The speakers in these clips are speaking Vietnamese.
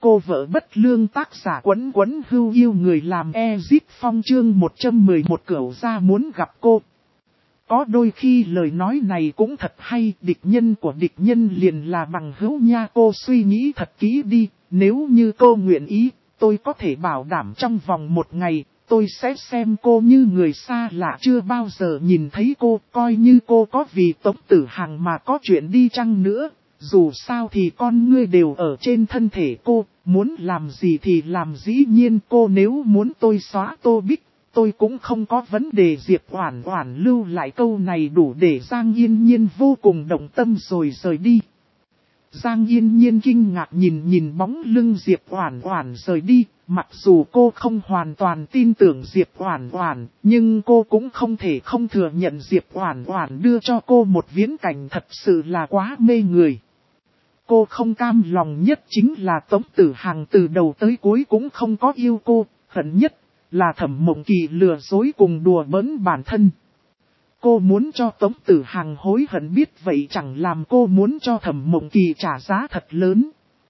cô vợ bất lương tác giả Quấn Quấn Hưu yêu người làm Ezip Phong chương 111 Cửu gia muốn gặp cô. Có đôi khi lời nói này cũng thật hay, địch nhân của địch nhân liền là bằng hữu nha. Cô suy nghĩ thật kỹ đi, nếu như cô nguyện ý, tôi có thể bảo đảm trong vòng một ngày, tôi sẽ xem cô như người xa lạ chưa bao giờ nhìn thấy cô, coi như cô có vì Tống Tử Hằng mà có chuyện đi chăng nữa. Dù sao thì con ngươi đều ở trên thân thể cô, muốn làm gì thì làm dĩ nhiên cô nếu muốn tôi xóa Tô Bích, tôi cũng không có vấn đề. Diệp Oản Oản lưu lại câu này đủ để Giang Yên Nhiên vô cùng động tâm rồi rời đi. Giang Yên Nhiên kinh ngạc nhìn bóng lưng Diệp Oản Oản rời đi, mặc dù cô không hoàn toàn tin tưởng Diệp Oản Oản, nhưng cô cũng không thể không thừa nhận Diệp Oản Oản đưa cho cô một viễn cảnh thật sự là quá mê người. Cô không cam lòng nhất chính là Tống Tử Hằng từ đầu tới cuối cũng không có yêu cô, hận nhất là Thẩm Mộng Kỳ lừa dối cùng đùa bỡn bản thân. Cô muốn cho Tống Tử Hằng hối hận biết vậy chẳng làm cô muốn cho Thẩm Mộng Kỳ trả giá thật lớn.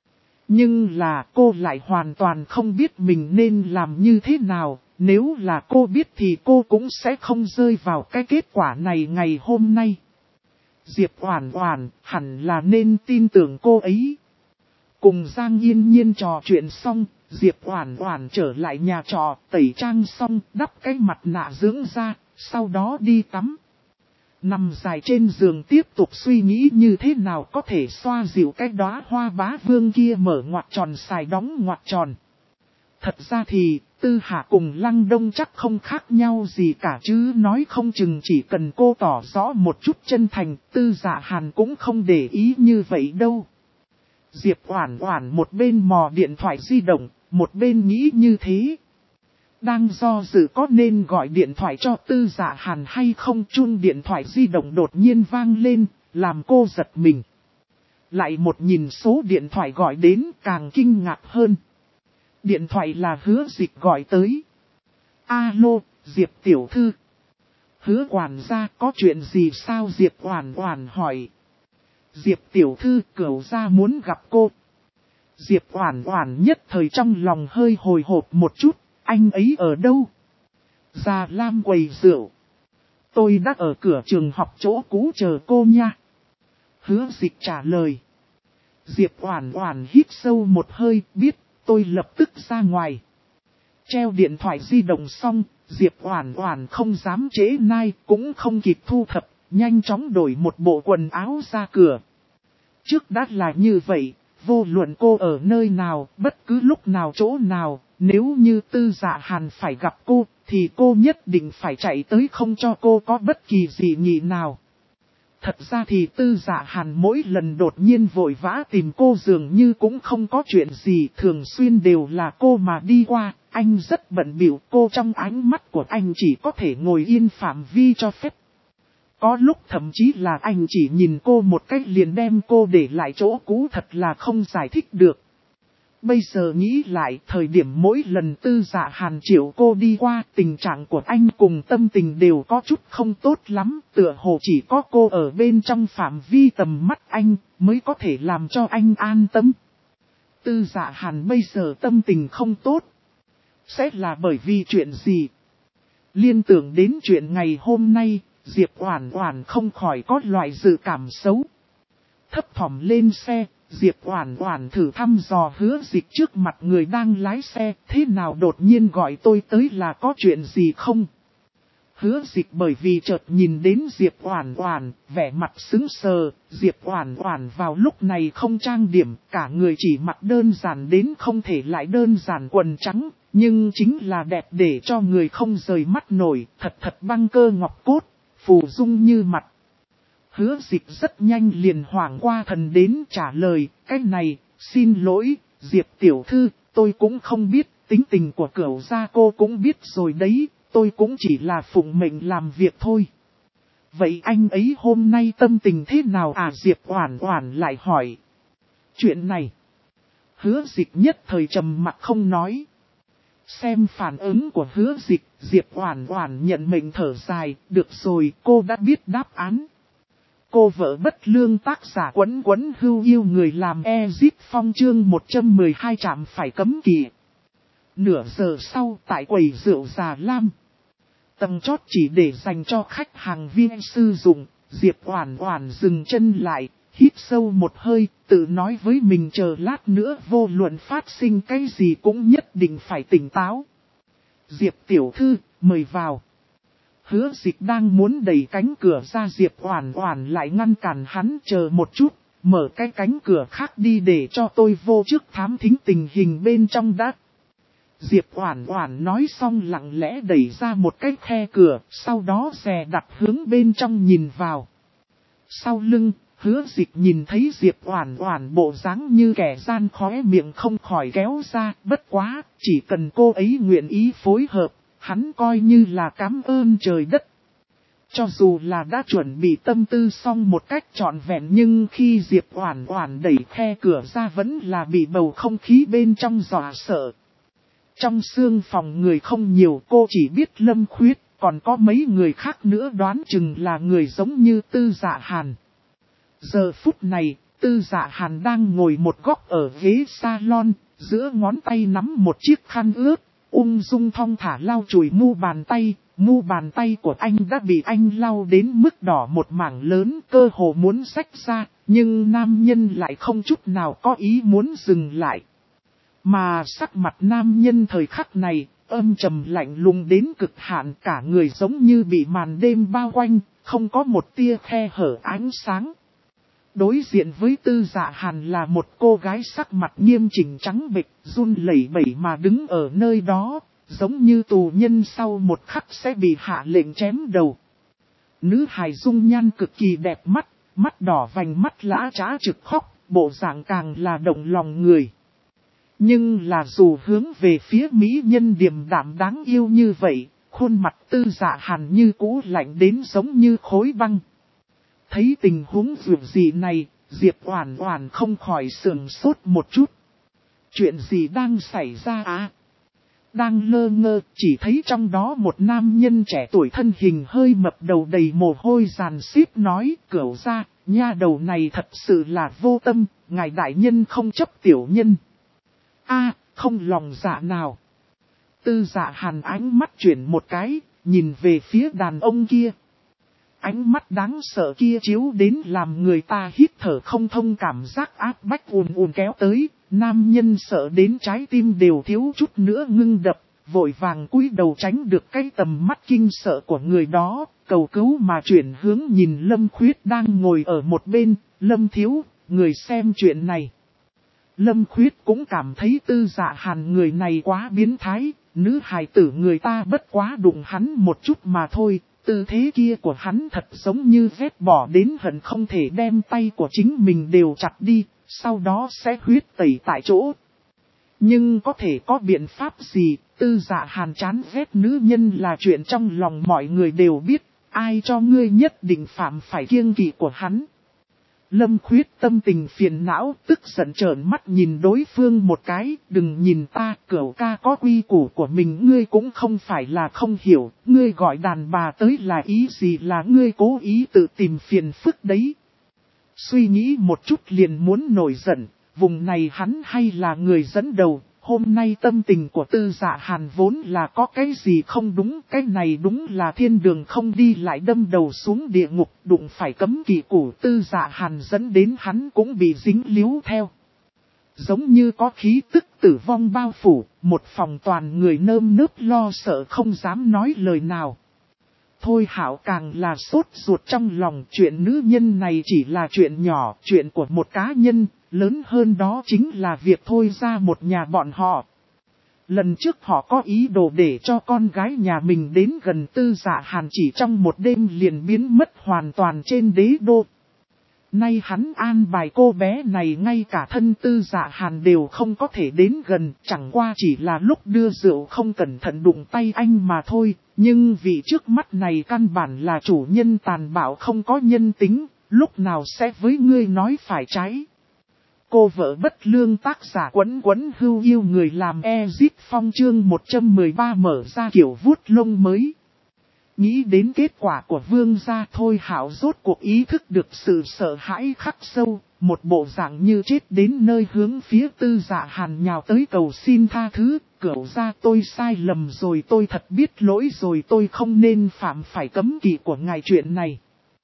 Nhưng là cô lại hoàn toàn không biết mình nên làm như thế nào, nếu là cô biết thì cô cũng sẽ không rơi vào cái kết quả này ngày hôm nay. Diệp Oản Oản hẳn là nên tin tưởng cô ấy. Cùng Giang Yên Nhiên trò chuyện xong, Diệp Oản Oản trở lại nhà trọ, tẩy trang xong, đắp cái mặt nạ dưỡng da, sau đó đi tắm. Nằm dài trên giường tiếp tục suy nghĩ như thế nào có thể xoa dịu cái đóa hoa bá vương kia mở ngoặc tròn xài đóng ngoặc tròn. Thật ra thì, Tư Hạ cùng Lăng Đông chắc không khác nhau gì cả chứ nói không chừng chỉ cần cô tỏ rõ một chút chân thành, Tư Dạ Hàn cũng không để ý như vậy đâu. Diệp Oản Oản một bên mò điện thoại di động, một bên nghĩ như thế. Đang do dự có nên gọi điện thoại cho Tư Dạ Hàn hay không, chuông điện thoại di động đột nhiên vang lên, làm cô giật mình. Lại một nhìn số điện thoại gọi đến càng kinh ngạc hơn. Điện thoại là Hứa Dịch gọi tới. Alo, Diệp tiểu thư. Hứa quản gia có chuyện gì sao? Diệp Oản Oản hỏi. Diệp tiểu thư, Cửu gia muốn gặp cô. Diệp Oản Oản nhất thời trong lòng hơi hồi hộp một chút, anh ấy ở đâu? Già Lam quầy rượu. Tôi đã ở cửa trường học chỗ cũ chờ cô nha. Hứa Dịch trả lời. Diệp Oản Oản hít sâu một hơi, biết, tôi lập tức ra ngoài. Treo điện thoại di động xong, Diệp Oản Oản không dám trễ nai, cũng không kịp thu thập, nhanh chóng đổi một bộ quần áo ra cửa. Trước đã là như vậy, vô luận cô ở nơi nào, bất cứ lúc nào chỗ nào, nếu như Tư Dạ Hàn phải gặp cô, thì cô nhất định phải chạy tới không cho cô có bất kỳ gì nhị nào. Thật ra thì Tư Dạ Hàn mỗi lần đột nhiên vội vã tìm cô dường như cũng không có chuyện gì, thường xuyên đều là cô mà đi qua, anh rất bận bịu, cô trong ánh mắt của anh chỉ có thể ngồi yên phạm vi cho phép. Có lúc thậm chí là anh chỉ nhìn cô một cách liền đem cô để lại chỗ cũ, thật là không giải thích được. Bây giờ nghĩ lại, thời điểm mỗi lần Tư Dạ Hàn triệu cô đi qua, tình trạng của anh cùng tâm tình đều có chút không tốt lắm, tựa hồ chỉ có cô ở bên trong phạm vi tầm mắt anh, mới có thể làm cho anh an tâm. Tư Dạ Hàn bây giờ tâm tình không tốt. Sẽ là bởi vì chuyện gì? Liên tưởng đến chuyện ngày hôm nay, Diệp Oản Oản không khỏi có loại dự cảm xấu. Thấp thỏm lên xe, Diệp Oản Oản thử thăm dò Hứa Dịch trước mặt người đang lái xe, thế nào đột nhiên gọi tôi tới là có chuyện gì không? Hứa Dịch bởi vì chợt nhìn đến Diệp Oản Oản, vẻ mặt sững sờ, Diệp Oản Oản vào lúc này không trang điểm, cả người chỉ mặc đơn giản đến không thể lại đơn giản quần trắng, nhưng chính là đẹp để cho người không rời mắt nổi, thật băng cơ ngọc cốt, phù dung như mặt. Hứa Dịch rất nhanh liền hoảng qua thần đến trả lời, cái này, xin lỗi, Diệp tiểu thư, tôi cũng không biết, tính tình của Cửu gia cô cũng biết rồi đấy, tôi cũng chỉ là phụng mệnh làm việc thôi. Vậy anh ấy hôm nay tâm tình thế nào à? Diệp Oản Oản lại hỏi. Chuyện này, Hứa Dịch nhất thời trầm mặc không nói. Xem phản ứng của Hứa Dịch, Diệp Oản Oản nhận mệnh thở dài, được rồi, cô đã biết đáp án. Cô vợ bất lương tác giả Quấn Quấn Hưu yêu người làm Ezip Phong chương 112 chạm phải cấm kỵ. Nửa giờ sau tại quầy rượu Già Lam. Tầng chót chỉ để dành cho khách hàng viên sử dụng, Diệp Oản Oản dừng chân lại, hít sâu một hơi, tự nói với mình chờ lát nữa vô luận phát sinh cái gì cũng nhất định phải tỉnh táo. Diệp tiểu thư, mời vào. Hứa Dịch đang muốn đẩy cánh cửa ra, Diệp Oản Oản lại ngăn cản hắn, chờ một chút, mở cái cánh cửa khác đi để cho tôi vô trước thám thính tình hình bên trong đã. Diệp Oản Oản nói xong lặng lẽ đẩy ra một cái khe cửa, sau đó dè đặt hướng bên trong nhìn vào. Sau lưng, Hứa Dịch nhìn thấy Diệp Oản Oản bộ dáng như kẻ gian, khóe miệng không khỏi kéo ra, bất quá, chỉ cần cô ấy nguyện ý phối hợp, hắn coi như là cảm ơn trời đất. Cho dù là đã chuẩn bị tâm tư xong một cách trọn vẹn, nhưng khi Diệp Oản Oản đẩy khe cửa ra vẫn là bị bầu không khí bên trong dọa sợ. Trong xương phòng người không nhiều, cô chỉ biết Lâm Khuyết, còn có mấy người khác nữa đoán chừng là người giống như Tư Dạ Hàn. Giờ phút này, Tư Dạ Hàn đang ngồi một góc ở ghế salon, giữa ngón tay nắm một chiếc khăn ướt, ung dung thong thả lau chùi mu bàn tay của anh đã bị anh lau đến mức đỏ một mảng lớn, cơ hồ muốn xách ra, nhưng nam nhân lại không chút nào có ý muốn dừng lại. Mà sắc mặt nam nhân thời khắc này, âm trầm lạnh lùng đến cực hạn, cả người giống như bị màn đêm bao quanh, không có một tia khe hở ánh sáng. Đối diện với Tư Dạ Hàn là một cô gái sắc mặt nghiêm chỉnh trắng bệch, run lẩy bẩy mà đứng ở nơi đó, giống như tù nhân sau một khắc sẽ bị hạ lệnh chém đầu. Nữ hài dung nhan cực kỳ đẹp mắt, mắt đỏ vành mắt lã trá trực khóc, bộ dạng càng là động lòng người. Nhưng là dù hướng về phía mỹ nhân điềm đạm đáng yêu như vậy, khuôn mặt Tư Dạ Hàn như cũ lạnh đến giống như khối băng. Thấy tình huống vượt gì này, Diệp Oản Oản không khỏi sửng sốt một chút. Chuyện gì đang xảy ra à? Đang lơ ngơ, chỉ thấy trong đó một nam nhân trẻ tuổi thân hình hơi mập, đầu đầy mồ hôi dàn xíp nói, cửu gia, nha đầu này thật sự là vô tâm, ngài đại nhân không chấp tiểu nhân. Không lòng dạ nào. Tư Dạ Hàn ánh mắt chuyển một cái, nhìn về phía đàn ông kia. Ánh mắt đáng sợ kia chiếu đến làm người ta hít thở không thông, cảm giác áp bách ùn kéo tới, nam nhân sợ đến trái tim đều thiếu chút nữa ngưng đập, vội vàng cúi đầu tránh được cái tầm mắt kinh sợ của người đó, cầu cứu mà chuyển hướng nhìn Lâm Khuyết đang ngồi ở một bên, Lâm thiếu, người xem chuyện này. Lâm Khuyết cũng cảm thấy Tư Dạ Hàn người này quá biến thái, nữ hài tử người ta bất quá đụng hắn một chút mà thôi. Tư thế kia của hắn thật giống như vết bỏ đến hận không thể đem tay của chính mình đều chặt đi, sau đó sẽ huyết tẩy tại chỗ. Nhưng có thể có biện pháp gì, Tư Dạ Hàn chán ghét nữ nhân là chuyện trong lòng mọi người đều biết, ai cho ngươi nhất định phạm phải kiêng kỵ của hắn. Lâm Khuyết tâm tình phiền não, tức giận trợn mắt nhìn đối phương một cái, đừng nhìn ta, cửu ca có quy củ của mình, ngươi cũng không phải là không hiểu, ngươi gọi đàn bà tới là ý gì, là ngươi cố ý tự tìm phiền phức đấy. Suy nghĩ một chút liền muốn nổi giận, vùng này hắn hay là người dẫn đầu, hôm nay tâm tình của Tư Dạ Hàn vốn là có cái gì không đúng, cái này đúng là thiên đường không đi lại đâm đầu xuống địa ngục, đụng phải cấm kỵ của Tư Dạ Hàn dẫn đến hắn cũng bị dính líu theo. Giống như có khí tức tử vong bao phủ, một phòng toàn người nơm nớp lo sợ không dám nói lời nào. Thôi Hảo càng là sốt ruột trong lòng, chuyện nữ nhân này chỉ là chuyện nhỏ, chuyện của một cá nhân, lớn hơn đó chính là việc Thôi ra một nhà bọn họ. Lần trước họ có ý đồ để cho con gái nhà mình đến gần Tư Dạ Hàn, chỉ trong một đêm liền biến mất hoàn toàn trên đế đô. Nay hắn an bài cô bé này ngay cả thân Tư Dạ Hàn đều không có thể đến gần, chẳng qua chỉ là lúc đưa rượu không cẩn thận đụng tay anh mà thôi, nhưng vì trước mắt này căn bản là chủ nhân tàn bạo không có nhân tính, lúc nào sẽ với ngươi nói phải trái. Cô vợ bất lương tác giả Quấn Quấn Hưu yêu người làm Ezip Phong chương 113 mở ra kiểu vuốt lông mới. Nghĩ đến kết quả của Vương gia, Thôi Hạo rốt cuộc ý thức được sự sợ hãi khắc sâu, một bộ dạng như chết đến nơi hướng phía Tư Dạ Hàn nhào tới cầu xin tha thứ. Cửu gia, tôi sai lầm rồi, tôi thật biết lỗi rồi, tôi không nên phạm phải cấm kỵ của ngài chuyện này.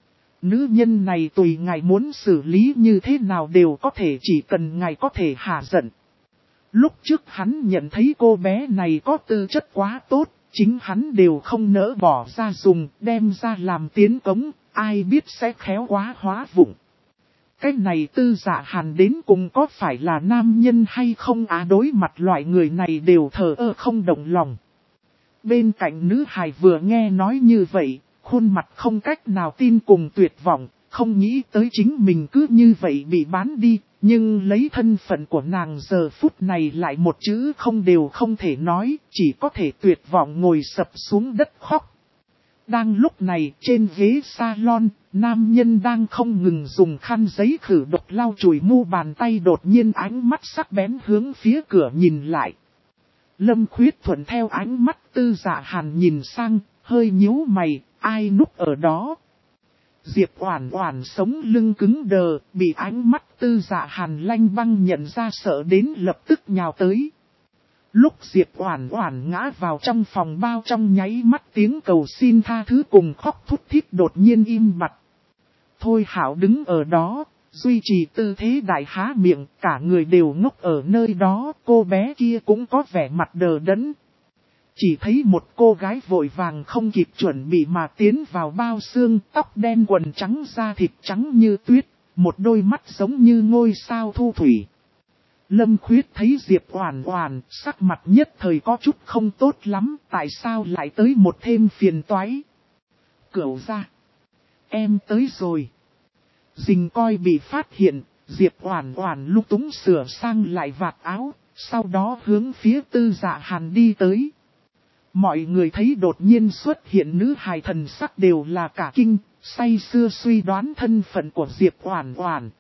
Nữ nhân này tùy ngài muốn xử lý như thế nào đều có thể, chỉ cần ngài có thể hạ giận. Lúc trước hắn nhận thấy cô bé này có tư chất quá tốt, chính hắn đều không nỡ bỏ ra dùng, đem ra làm tiến cống, ai biết sẽ khéo quá hóa vụng. Cái này Tư Dạ Hàn đến cùng có phải là nam nhân hay không đối mặt loại người này đều thờ ơ không động lòng. Bên cạnh nữ hài vừa nghe nói như vậy, khuôn mặt không cách nào tin cùng tuyệt vọng, không nghĩ tới chính mình cứ như vậy bị bán đi, nhưng lấy thân phận của nàng giờ phút này lại một chữ không đều không thể nói, chỉ có thể tuyệt vọng ngồi sập xuống đất khóc. Đang lúc này, trên ghế salon, nam nhân đang không ngừng dùng khăn giấy khử độc lau chùi mu bàn tay, đột nhiên ánh mắt sắc bén hướng phía cửa nhìn lại. Lâm Khuyết thuận theo ánh mắt Tư Dạ Hàn nhìn sang, hơi nhíu mày, ai núp ở đó. Diệp Oản Oản sống lưng cứng đờ, bị ánh mắt Tư Dạ Hàn lanh băng nhận ra, sợ đến lập tức nhào tới. Lúc Diệp Oản Oản ngã vào trong phòng bao, trong nháy mắt tiếng cầu xin tha thứ cùng khóc thút thít đột nhiên im bặt. Thôi Hạo đứng ở đó, duy trì tư thế đại há miệng, cả người đều ngốc ở nơi đó, cô bé kia cũng có vẻ mặt đờ đẫn. Chỉ thấy một cô gái vội vàng không kịp chuẩn bị mà tiến vào bao xương, tóc đen quần trắng da thịt trắng như tuyết, một đôi mắt giống như ngôi sao thu thủy. Lâm Khuyết thấy Diệp Oản Oản, sắc mặt nhất thời có chút không tốt lắm, tại sao lại tới một thêm phiền toái. Cửu gia, em tới rồi. Dình coi bị phát hiện, Diệp Oản Oản lúng túng sửa sang lại vạt áo, sau đó hướng phía Tư Dạ Hàn đi tới. Mọi người thấy đột nhiên xuất hiện nữ hài, thần sắc đều là cả kinh, say sưa suy đoán thân phận của Diệp Oản Oản.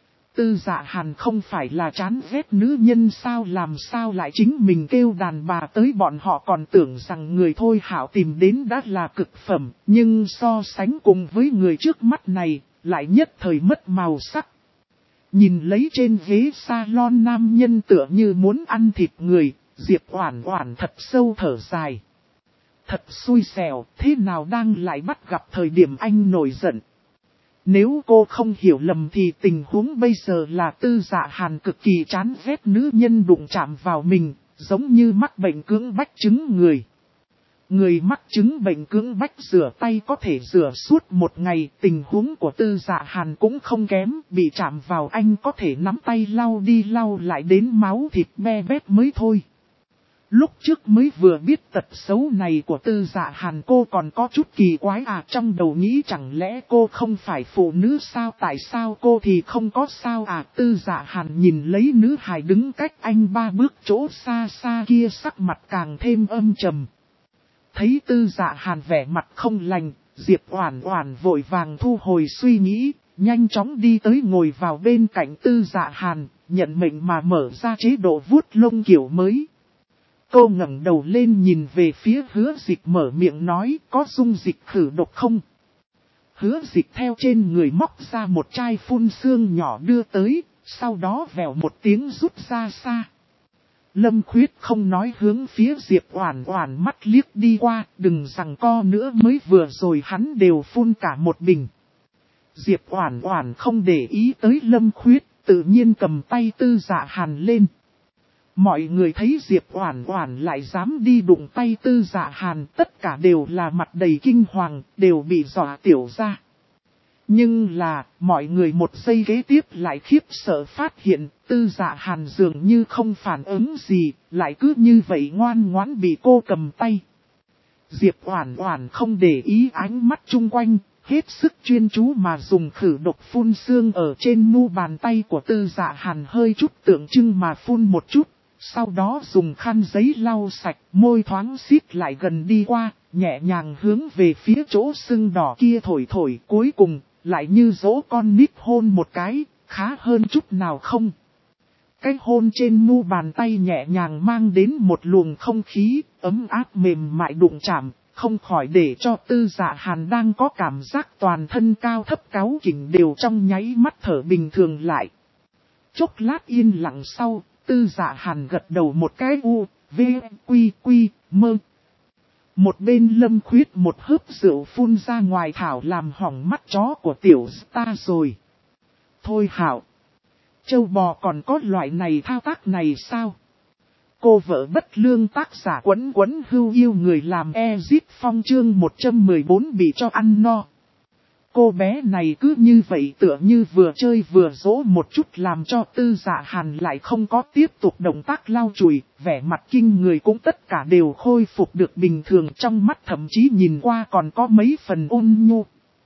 Tư Dạ Hàn không phải là chán ghét nữ nhân sao, làm sao lại chính mình kêu đàn bà tới, bọn họ còn tưởng rằng người Thôi Hạo tìm đến đã là cực phẩm, nhưng so sánh cùng với người trước mắt này, lại nhất thời mất màu sắc. Nhìn lấy trên ghế salon nam nhân tựa như muốn ăn thịt người, Diệp Oản Oản thật sâu thở dài. Thật xui xẻo, thế nào đang lại bắt gặp thời điểm anh nổi giận. Nếu cô không hiểu lầm thì tình huống bây giờ là Tư Dạ Hàn cực kỳ chán ghét nữ nhân đụng chạm vào mình, giống như mắc bệnh cưỡng bách chứng người. Người mắc chứng bệnh cưỡng bách rửa tay có thể rửa suốt một ngày, tình huống của Tư Dạ Hàn cũng không kém, bị chạm vào anh có thể nắm tay lau đi lau lại đến máu thịt be bét mới thôi. Lúc trước mới vừa biết tật xấu này của Tư Dạ Hàn, cô còn có chút kỳ quái trong đầu nghĩ chẳng lẽ cô không phải phụ nữ sao, tại sao cô thì không có sao Tư Dạ Hàn nhìn lấy nữ hài đứng cách anh 3 bước chỗ xa xa kia, sắc mặt càng thêm âm trầm. Thấy Tư Dạ Hàn vẻ mặt không lành, Diệp Oản Oản vội vàng thu hồi suy nghĩ, nhanh chóng đi tới ngồi vào bên cạnh Tư Dạ Hàn, nhận mệnh mà mở ra chế độ vuốt lông kiểu mới. Cô ngẩng đầu lên nhìn về phía Hứa Dịch, mở miệng nói, có dung dịch khử độc không? Hứa Dịch theo trên người móc ra một chai phun sương nhỏ đưa tới, sau đó vèo một tiếng rút ra xa. Lâm Khuyết không nói hướng phía Diệp Oản Oản mắt liếc đi qua, đừng giằng co nữa, mới vừa rồi hắn đều phun cả một bình. Diệp Oản Oản không để ý tới Lâm Khuyết, tự nhiên cầm tay Tư Dạ Hàn lên. Mọi người thấy Diệp Oản Oản lại dám đi đụng tay Tư Dạ Hàn, tất cả đều là mặt đầy kinh hoàng, đều bị dọa tiểu ra. Nhưng là, mọi người một giây kế tiếp lại khiếp sợ phát hiện, Tư Dạ Hàn dường như không phản ứng gì, lại cứ như vậy ngoan ngoãn bị cô cầm tay. Diệp Oản Oản không để ý ánh mắt chung quanh, hết sức chuyên chú mà dùng khử độc phun sương ở trên mu bàn tay của Tư Dạ Hàn, hơi chút tượng trưng mà phun một chút. Sau đó dùng khăn giấy lau sạch, môi thoáng xít lại gần đi qua, nhẹ nhàng hướng về phía chỗ sưng đỏ kia thổi thổi, cuối cùng, lại như dỗ con nít hôn một cái, khá hơn chút nào không. Cái hôn trên mu bàn tay nhẹ nhàng mang đến một luồng không khí, ấm áp mềm mại đụng chạm, không khỏi để cho Tư Dạ Hàn đang có cảm giác toàn thân cao thấp cáu kỉnh đều trong nháy mắt thở bình thường lại. Chốc lát yên lặng sau, Tư Dạ Hàn gật đầu một cái v, quy, mơ. Một bên Lâm Khuyết một hớp rượu phun ra ngoài thảo làm hỏng mắt chó của tiểu ta rồi. Thôi hảo. Châu bò còn có loại này thao tác này sao? Cô vợ bất lương tác giả quấn quấn hưu yêu người làm Ezit Phong chương 114 bị cho ăn no. Cô bé này cứ như vậy tựa như vừa chơi vừa dỗ một chút làm cho Tư Dạ Hàn lại không có tiếp tục động tác lau chùi, vẻ mặt kinh người cũng tất cả đều khôi phục được bình thường, trong mắt thậm chí nhìn qua còn có mấy phần ôn nhu.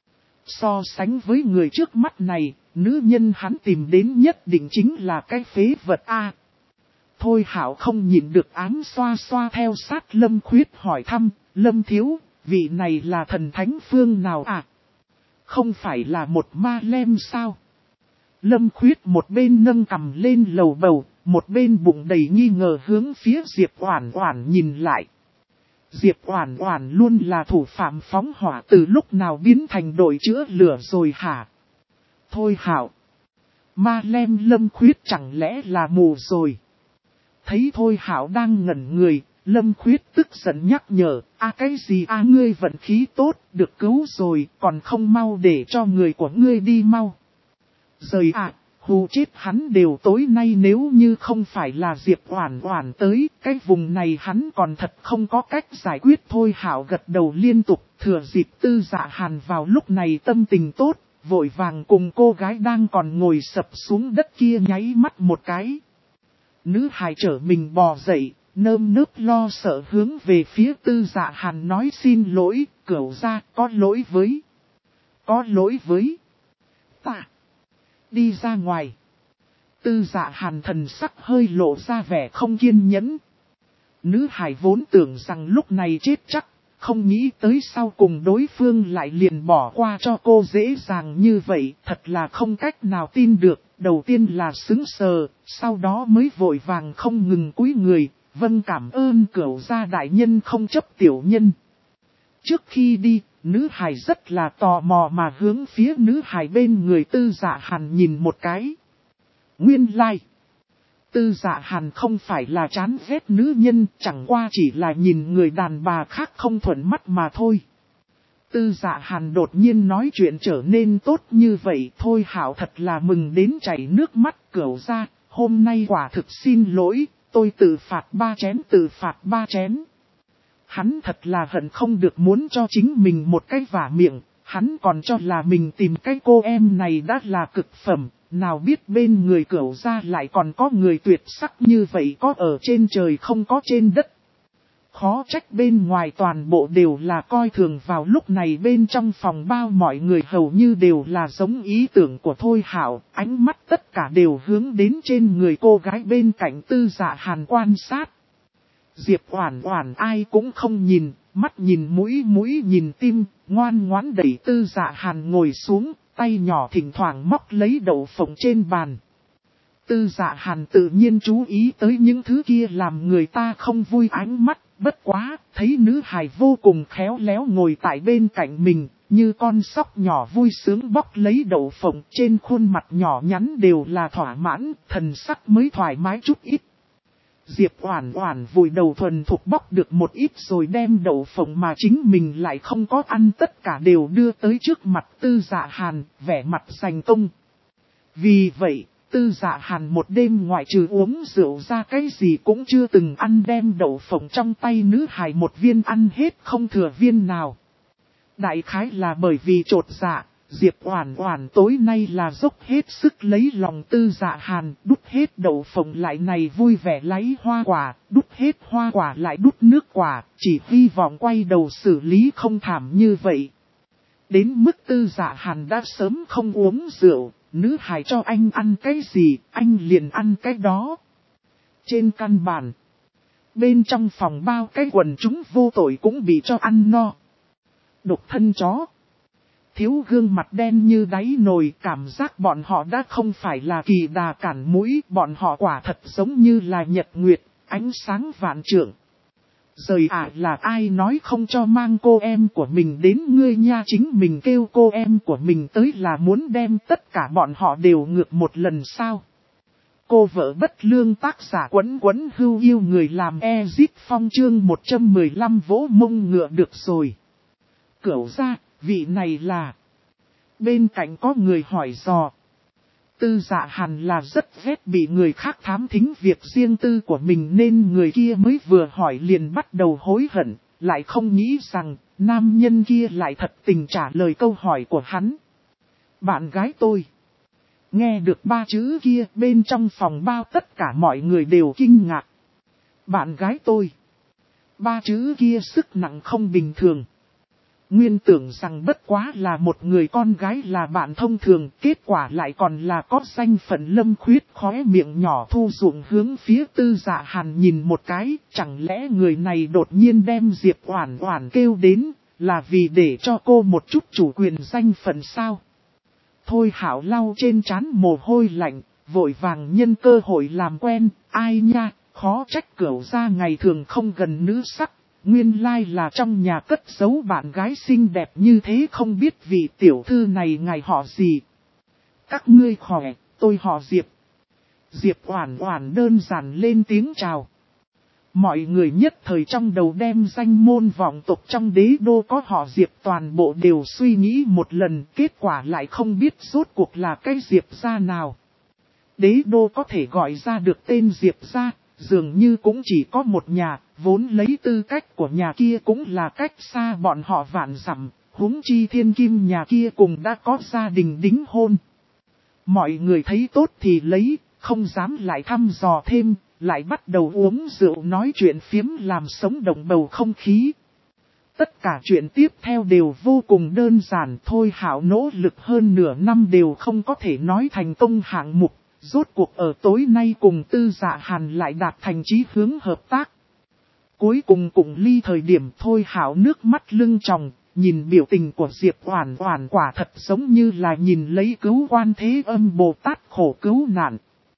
So sánh với người trước mắt này, nữ nhân hắn tìm đến nhất định chính là cái phế vật A. Thôi hảo không nhìn được ám xoa xoa theo sát Lâm Khuyết hỏi thăm, Lâm thiếu, vị này là thần thánh phương nào à? Không phải là một ma lem sao? Lâm Khuyết một bên nâng cằm lên lầu bầu, một bên bụng đầy nghi ngờ hướng phía Diệp Oản Oản nhìn lại. Diệp Oản Oản luôn là thủ phạm phóng hỏa, từ lúc nào biến thành đội chữa lửa rồi hả? Thôi hảo. Ma lem Lâm Khuyết chẳng lẽ là mù rồi? Thấy Thôi hảo đang ngẩn người, Lâm Khuyết tức giận nhắc nhở, cái gì ngươi vận khí tốt, được cứu rồi, còn không mau để cho người của ngươi đi mau. Rời hù chết hắn đều tối nay, nếu như không phải là Diệp Oản Oản tới, cái vùng này hắn còn thật không có cách giải quyết. Thôi hảo gật đầu liên tục, thừa dịp Tư Dạ Hàn vào lúc này tâm tình tốt, vội vàng cùng cô gái đang còn ngồi sập xuống đất kia nháy mắt một cái. Nữ hài trở mình bò dậy, nơm nớp lo sợ hướng về phía Tư Dạ Hàn nói xin lỗi, cửu gia có lỗi với ta. Đi ra ngoài. Tư Dạ Hàn thần sắc hơi lộ ra vẻ không kiên nhẫn. Nữ hài vốn tưởng rằng lúc này chết chắc, không nghĩ tới sau cùng đối phương lại liền bỏ qua cho cô dễ dàng như vậy, thật là không cách nào tin được. Đầu tiên là sững sờ, sau đó mới vội vàng không ngừng cúi người, vâng cảm ơn cửu gia đại nhân không chấp tiểu nhân. Trước khi đi, nữ hài rất là tò mò mà hướng phía nữ hài bên người Tư Dạ Hàn nhìn một cái. Nguyên lai, Tư Dạ Hàn không phải là chán ghét nữ nhân, chẳng qua chỉ là nhìn người đàn bà khác không thuận mắt mà thôi. Tư Dạ Hàn đột nhiên nói chuyện trở nên tốt như vậy, Thôi hảo thật là mừng đến chảy nước mắt. Cửu gia, hôm nay quả thực xin lỗi, tôi tự phạt 3 chén. Hắn thật là hận không được muốn cho chính mình một cái vả miệng, hắn còn cho là mình tìm cái cô em này đã là cực phẩm, nào biết bên người Cửu gia lại còn có người tuyệt sắc như vậy, có ở trên trời không có trên đất. Khó trách bên ngoài toàn bộ đều là coi thường, vào lúc này bên trong phòng bao mọi người hầu như đều là giống ý tưởng của Thôi hảo, ánh mắt tất cả đều hướng đến trên người cô gái bên cạnh Tư Dạ Hàn quan sát. Diệp Oản Oản ai cũng không nhìn, mắt nhìn mũi nhìn tim, ngoan ngoãn đẩy Tư Dạ Hàn ngồi xuống, tay nhỏ thỉnh thoảng móc lấy đậu phộng trên bàn. Tư Dạ Hàn tự nhiên chú ý tới những thứ kia làm người ta không vui ánh mắt, bất quá, thấy nữ hài vô cùng khéo léo ngồi tại bên cạnh mình, như con sóc nhỏ vui sướng bóc lấy đậu phộng, trên khuôn mặt nhỏ nhắn đều là thỏa mãn, thần sắc mới thoải mái chút ít. Diệp Oản Oản vùi đầu thuần thục bóc được một ít rồi đem đậu phộng mà chính mình lại không có ăn tất cả đều đưa tới trước mặt Tư Dạ Hàn, vẻ mặt giành công. Vì vậy, Tư Dạ Hàn một đêm ngoại trừ uống rượu ra cái gì cũng chưa từng ăn, đem đậu phộng trong tay nữ hài một viên ăn hết không thừa viên nào. Đại khái là bởi vì trột dạ, Diệp Oản Oản tối nay là dốc hết sức lấy lòng Tư Dạ Hàn, đút hết đậu phộng lại này vui vẻ lấy hoa quả, đút hết hoa quả lại đút nước quả, chỉ hy vọng quay đầu xử lý không thảm như vậy. Đến mức Tư Dạ Hàn đã sớm không uống rượu, nữ hài cho anh ăn cái gì, anh liền ăn cái đó. Trên căn bản, bên trong phòng bao cái quần chúng vô tội cũng bị cho ăn no. Độc thân chó, thiếu gương mặt đen như đáy nồi, cảm giác bọn họ đã không phải là kỳ đà cản mũi, bọn họ quả thật giống như là nhật nguyệt, ánh sáng vạn trượng. Rời là ai nói không cho mang cô em của mình đến ngươi nha, chính mình kêu cô em của mình tới là muốn đem tất cả bọn họ đều ngược một lần sao. Cô vợ bất lương tác giả Quấn Quấn Hưu yêu người làm Ezit Phong chương 115 vỗ mông ngựa được rồi. Cửu ra, vị này là... Bên cạnh có người hỏi dò. Tư Dạ Hàn là rất ghét bị người khác thám thính việc riêng tư của mình nên người kia mới vừa hỏi liền bắt đầu hối hận, lại không nghĩ rằng nam nhân kia lại thật tình trả lời câu hỏi của hắn. Bạn gái tôi. Nghe được ba chữ kia bên trong phòng bao tất cả mọi người đều kinh ngạc. Bạn gái tôi. Ba chữ kia sức nặng không bình thường. Nguyên tưởng rằng bất quá là một người con gái là bạn thông thường, kết quả lại còn là có danh phận Lâm Khuyết khóe miệng nhỏ thu ruộng hướng phía Tư Dạ Hàn nhìn một cái, chẳng lẽ người này đột nhiên đem Diệp Oản Oản kêu đến, là vì để cho cô một chút chủ quyền danh phận sao? Thôi Hảo lau trên trán mồ hôi lạnh, vội vàng nhân cơ hội làm quen, ai nha, khó trách Cửu gia ngày thường không gần nữ sắc. Nguyên lai là trong nhà cất giấu bạn gái xinh đẹp như thế, không biết vị tiểu thư này ngày họ gì. Các ngươi khỏe, tôi họ Diệp. Diệp Oản Oản đơn giản lên tiếng chào. Mọi người nhất thời trong đầu đem danh môn vọng tộc trong đế đô có họ Diệp toàn bộ đều suy nghĩ một lần, kết quả lại không biết rốt cuộc là cái Diệp gia nào. Đế đô có thể gọi ra được tên Diệp gia, dường như cũng chỉ có một nhà, vốn lấy tư cách của nhà kia cũng là cách xa bọn họ vạn dặm, huống chi Thiên Kim nhà kia cùng đã có gia đình đính hôn. Mọi người thấy tốt thì lấy, không dám lại thăm dò thêm, lại bắt đầu uống rượu nói chuyện phiếm làm sống động bầu không khí. Tất cả chuyện tiếp theo đều vô cùng đơn giản thôi. Hảo nỗ lực hơn nửa năm đều không có thể nói thành công hạng mục. Rốt cuộc ở tối nay cùng Tư Dạ Hàn lại đạt thành chí hướng hợp tác. Cuối cùng cùng ly thời điểm Thôi Hảo nước mắt lưng tròng, nhìn biểu tình của Diệp Oản Oản quả thật giống như là nhìn lấy cứu Quan Thế Âm Bồ Tát khổ cứu nạn.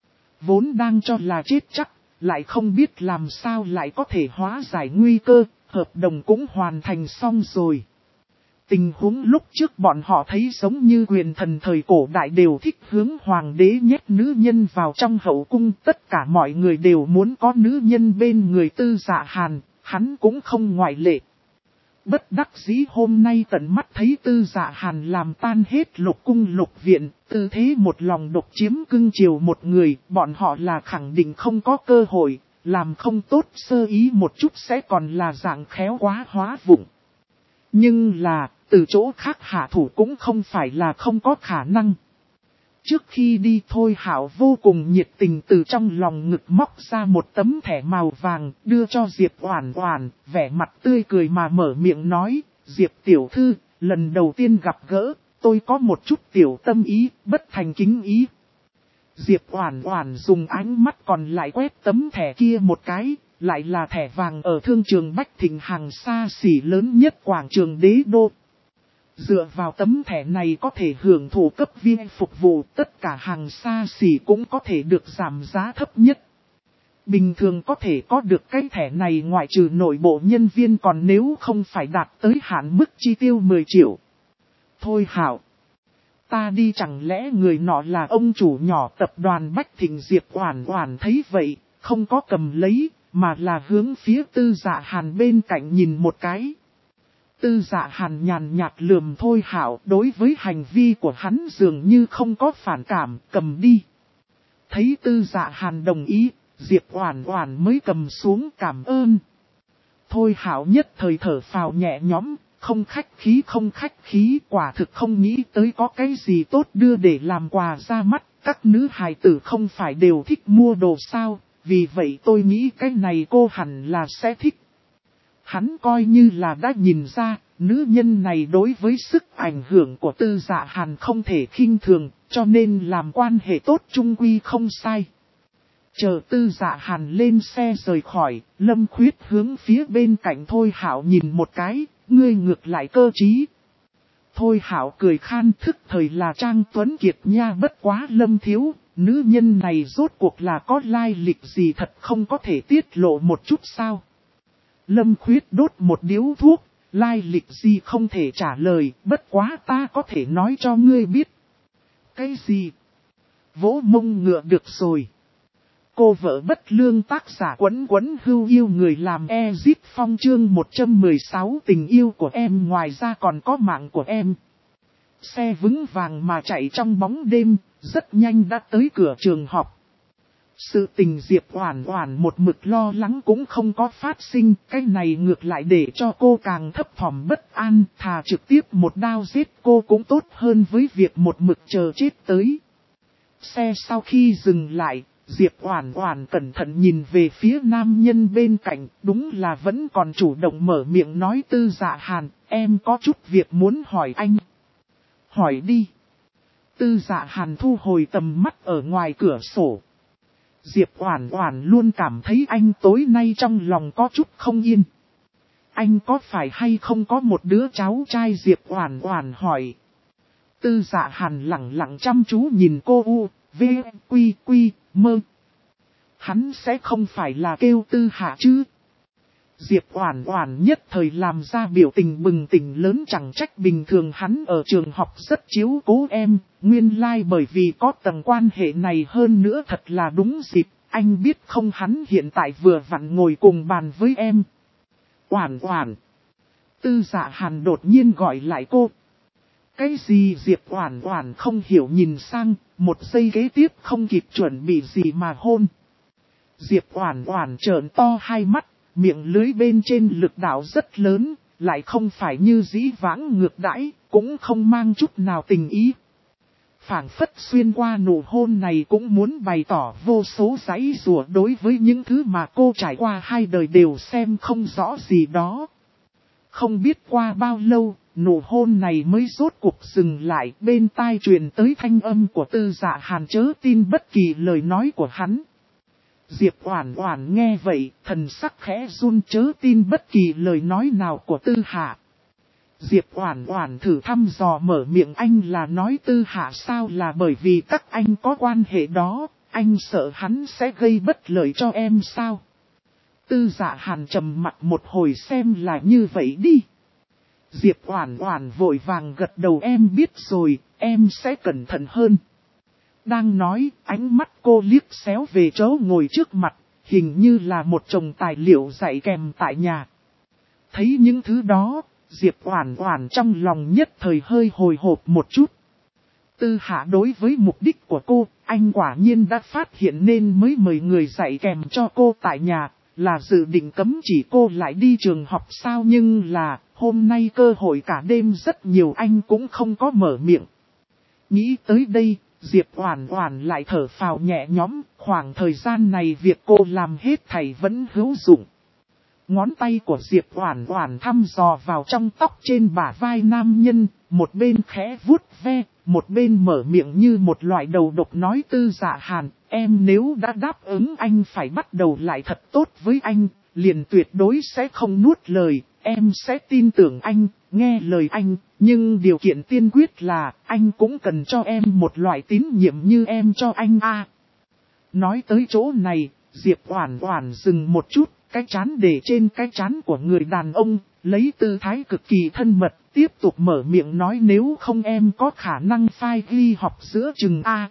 Vốn đang cho là chết chắc, lại không biết làm sao lại có thể hóa giải nguy cơ, hợp đồng cũng hoàn thành xong rồi. Tình huống lúc trước bọn họ thấy giống như quyền thần thời cổ đại đều thích hướng hoàng đế nhét nữ nhân vào trong hậu cung. Tất cả mọi người đều muốn có nữ nhân bên người Tư Dạ Hàn, hắn cũng không ngoại lệ. Bất đắc dĩ hôm nay tận mắt thấy Tư Dạ Hàn làm tan hết lục cung lục viện, tư thế một lòng độc chiếm cưng chiều một người, bọn họ là khẳng định không có cơ hội, làm không tốt sơ ý một chút sẽ còn là dạng khéo quá hóa vụng. Nhưng là, từ chỗ khác hạ thủ cũng không phải là không có khả năng. Trước khi đi Thôi Hảo vô cùng nhiệt tình từ trong lòng ngực móc ra một tấm thẻ màu vàng đưa cho Diệp Oản Oản, vẻ mặt tươi cười mà mở miệng nói, Diệp tiểu thư, lần đầu tiên gặp gỡ, tôi có một chút tiểu tâm ý, bất thành kính ý. Diệp Oản Oản dùng ánh mắt còn lại quét tấm thẻ kia một cái, lại là thẻ vàng ở thương trường Bách Thịnh hàng xa xỉ lớn nhất quảng trường đế đô. Dựa vào tấm thẻ này có thể hưởng thụ cấp viên phục vụ, tất cả hàng xa xỉ cũng có thể được giảm giá thấp nhất. Bình thường có thể có được cái thẻ này ngoại trừ nội bộ nhân viên, còn nếu không phải đạt tới hạn mức chi tiêu 10 triệu. Thôi Hảo, ta đi, chẳng lẽ người nọ là ông chủ nhỏ tập đoàn Bách Thịnh? Diệp Oản Oản thấy vậy, không có cầm lấy, mà là hướng phía Tư Dạ Hàn bên cạnh nhìn một cái. Tư Dạ Hàn nhàn nhạt lườm Thôi Hảo, đối với hành vi của hắn dường như không có phản cảm, cầm đi. Thấy Tư Dạ Hàn đồng ý, Diệp Oản Oản mới cầm xuống, cảm ơn. Thôi Hảo nhất thời thở phào nhẹ nhõm, không khách khí, quả thực không nghĩ tới có cái gì tốt đưa để làm quà ra mắt, các nữ hài tử không phải đều thích mua đồ sao, vì vậy tôi nghĩ cái này cô hẳn là sẽ thích. Hắn coi như là đã nhìn ra, nữ nhân này đối với sức ảnh hưởng của Tư Dạ Hàn không thể khinh thường, cho nên làm quan hệ tốt chung quy không sai. Chờ Tư Dạ Hàn lên xe rời khỏi, Lâm Khuyết hướng phía bên cạnh Thôi Hảo nhìn một cái, ngươi ngược lại cơ trí. Thôi Hảo cười khan, thức thời là Trang Tuấn Kiệt nha, bất quá Lâm thiếu, nữ nhân này rốt cuộc là có lai lịch gì thật không có thể tiết lộ một chút sao? Lâm Khuyết đốt một điếu thuốc, lai lịch gì không thể trả lời, bất quá ta có thể nói cho ngươi biết. Cái gì? Vỗ mông ngựa được rồi. Cô vợ bất lương tác giả Quấn Quấn Hưu yêu người làm Ezip Phong chương 116 tình yêu của em ngoài ra còn có mạng của em. Xe vững vàng mà chạy trong bóng đêm, rất nhanh đã tới cửa trường học. Sự tình Diệp Oản Oản một mực lo lắng cũng không có phát sinh, cái này ngược lại để cho cô càng thấp thỏm bất an, thà trực tiếp một đao giết cô cũng tốt hơn với việc một mực chờ chết tới. Xe sau khi dừng lại, Diệp Oản Oản cẩn thận nhìn về phía nam nhân bên cạnh, đúng là vẫn còn chủ động mở miệng nói Tư Dạ Hàn, em có chút việc muốn hỏi anh. Hỏi đi. Tư Dạ Hàn thu hồi tầm mắt ở ngoài cửa sổ. Diệp Oản Oản luôn cảm thấy anh tối nay trong lòng có chút không yên. Anh có phải hay không có một đứa cháu trai? Diệp Oản Oản hỏi. Tư Dạ Hàn lẳng lặng chăm chú nhìn cô u, v, quy quy, mơ. Hắn sẽ không phải là kêu Tư Hạ chứ? Diệp Oản Oản nhất thời làm ra biểu tình bừng tỉnh lớn, chẳng trách bình thường hắn ở trường học rất chiếu cố em, nguyên lai bởi vì có tầng quan hệ này, hơn nữa thật là đúng dịp, anh biết không, hắn hiện tại vừa vặn ngồi cùng bàn với em. Oản Oản. Tư Dạ Hàn đột nhiên gọi lại cô. Cái gì? Diệp Oản Oản không hiểu nhìn sang, một giây kế tiếp không kịp chuẩn bị gì mà hôn. Diệp Oản Oản trợn to hai mắt, miệng lưỡi bên trên lực đạo rất lớn, lại không phải như dĩ vãng ngược đãi, cũng không mang chút nào tình ý. Phảng phất xuyên qua nụ hôn này cũng muốn bày tỏ vô số giãy giụa đối với những thứ mà cô trải qua hai đời đều xem không rõ gì đó. Không biết qua bao lâu, nụ hôn này mới rốt cuộc dừng lại, bên tai truyền tới thanh âm của Tư Dạ Hàn, chớ tin bất kỳ lời nói của hắn. Diệp Oản Oản nghe vậy, thần sắc khẽ run, chớ tin bất kỳ lời nói nào của Tư Hạ. Diệp Oản Oản thử thăm dò mở miệng, anh là nói Tư Hạ sao? Là bởi vì các anh có quan hệ đó, anh sợ hắn sẽ gây bất lợi cho em sao? Tư Dạ Hàn trầm mặt một hồi, xem là như vậy đi. Diệp Oản Oản vội vàng gật đầu, em biết rồi, em sẽ cẩn thận hơn. Đang nói, ánh mắt cô liếc xéo về chỗ ngồi trước mặt, hình như là một chồng tài liệu dạy kèm tại nhà. Thấy những thứ đó, Diệp Oản Oản trong lòng nhất thời hơi hồi hộp một chút. Tư Hạ đối với mục đích của cô, anh quả nhiên đã phát hiện nên mới mời người dạy kèm cho cô tại nhà, là dự định cấm chỉ cô lại đi trường học sao? Nhưng là, hôm nay cơ hội cả đêm rất nhiều, anh cũng không có mở miệng. Nghĩ tới đây, Diệp Oản Oản lại thở phào nhẹ nhõm, khoảng thời gian này việc cô làm hết thảy vẫn hữu dụng. Ngón tay của Diệp Oản Oản thăm dò vào trong tóc trên bả vai nam nhân, một bên khẽ vuốt ve, một bên mở miệng như một loại đầu độc nói Tư Dạ Hàn, em nếu đã đáp ứng anh phải bắt đầu lại thật tốt với anh, liền tuyệt đối sẽ không nuốt lời, em sẽ tin tưởng anh, nghe lời anh, nhưng điều kiện tiên quyết là anh cũng cần cho em một loại tín nhiệm như em cho anh a. Nói tới chỗ này, Diệp Oản Oản dừng một chút, cái trán để trên cái trán của người đàn ông, lấy tư thái cực kỳ thân mật, tiếp tục mở miệng nói nếu không em có khả năng phai ghi học giữa chừng a.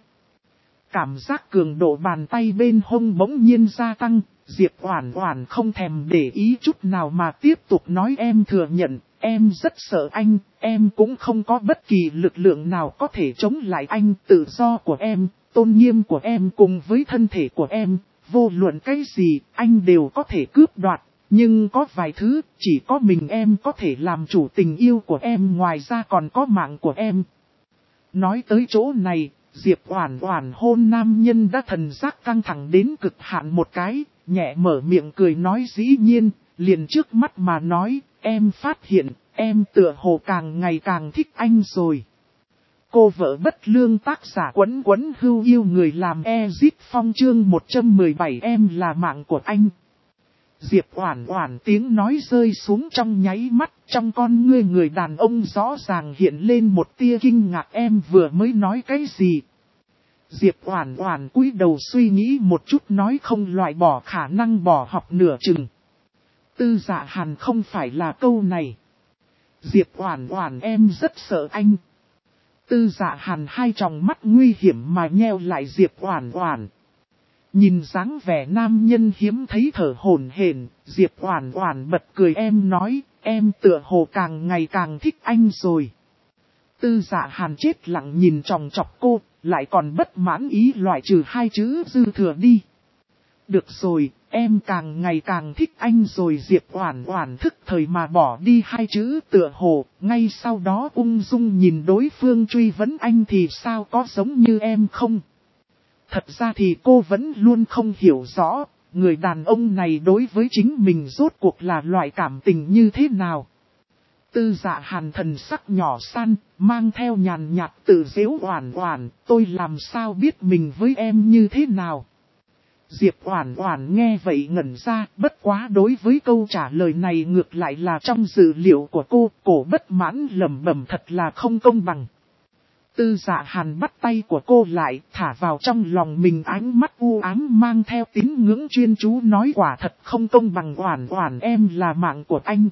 Cảm giác cường độ bàn tay bên hông bỗng nhiên gia tăng, Diệp Oản Oản không thèm để ý chút nào mà tiếp tục nói em thừa nhận, em rất sợ anh, em cũng không có bất kỳ lực lượng nào có thể chống lại anh, tự do của em, tôn nghiêm của em cùng với thân thể của em, vô luận cái gì, anh đều có thể cướp đoạt, nhưng có vài thứ, chỉ có mình em có thể làm chủ tình yêu của em, ngoài ra còn có mạng của em. Nói tới chỗ này, Diệp Oản Oản hôn nam nhân đã thần giác căng thẳng đến cực hạn một cái, nhẹ mở miệng cười nói dĩ nhiên, liền trước mắt mà nói, em phát hiện, em tựa hồ càng ngày càng thích anh rồi. Cô vợ bất lương tác giả Quấn Quấn Hưu yêu người làm Ezip Phong chương 117 em là mạng của anh. Diệp Oản Oản tiếng nói rơi xuống trong nháy mắt, trong con ngươi người đàn ông rõ ràng hiện lên một tia kinh ngạc, em vừa mới nói cái gì? Diệp Oản Oản cúi đầu suy nghĩ một chút nói không loại bỏ khả năng bỏ học nửa chừng. Tư Dạ Hàn không phải là câu này. Diệp Oản Oản em rất sợ anh. Tư Dạ Hàn hai tròng mắt nguy hiểm mà nheo lại Diệp Oản Oản. Nhìn dáng vẻ nam nhân hiếm thấy thở hổn hển, Diệp Oản Oản bật cười em nói, em tựa hồ càng ngày càng thích anh rồi. Tư Dạ Hàn chết lặng nhìn chòng chọc cô, lại còn bất mãn ý loại trừ hai chữ dư thừa đi. Được rồi, em càng ngày càng thích anh rồi. Diệp Oản Oản thức thời mà bỏ đi hai chữ tựa hồ, ngay sau đó ung dung nhìn đối phương truy vấn anh thì sao có giống như em không? Thật ra thì cô vẫn luôn không hiểu rõ, người đàn ông này đối với chính mình rốt cuộc là loại cảm tình như thế nào. Tư Dạ Hàn thần sắc nhỏ san, mang theo nhàn nhạt tự giễu Oản Oản, tôi làm sao biết mình với em như thế nào. Diệp Oản Oản nghe vậy ngẩn ra, bất quá đối với câu trả lời này ngược lại là trong dự liệu của cô, cổ bất mãn lẩm bẩm thật là không công bằng. Tư Dạ Hàn bắt tay của cô lại, thả vào trong lòng mình ánh mắt u ám mang theo tín ngưỡng chuyên chú nói quả thật không công bằng Oản Oản em là mạng của anh.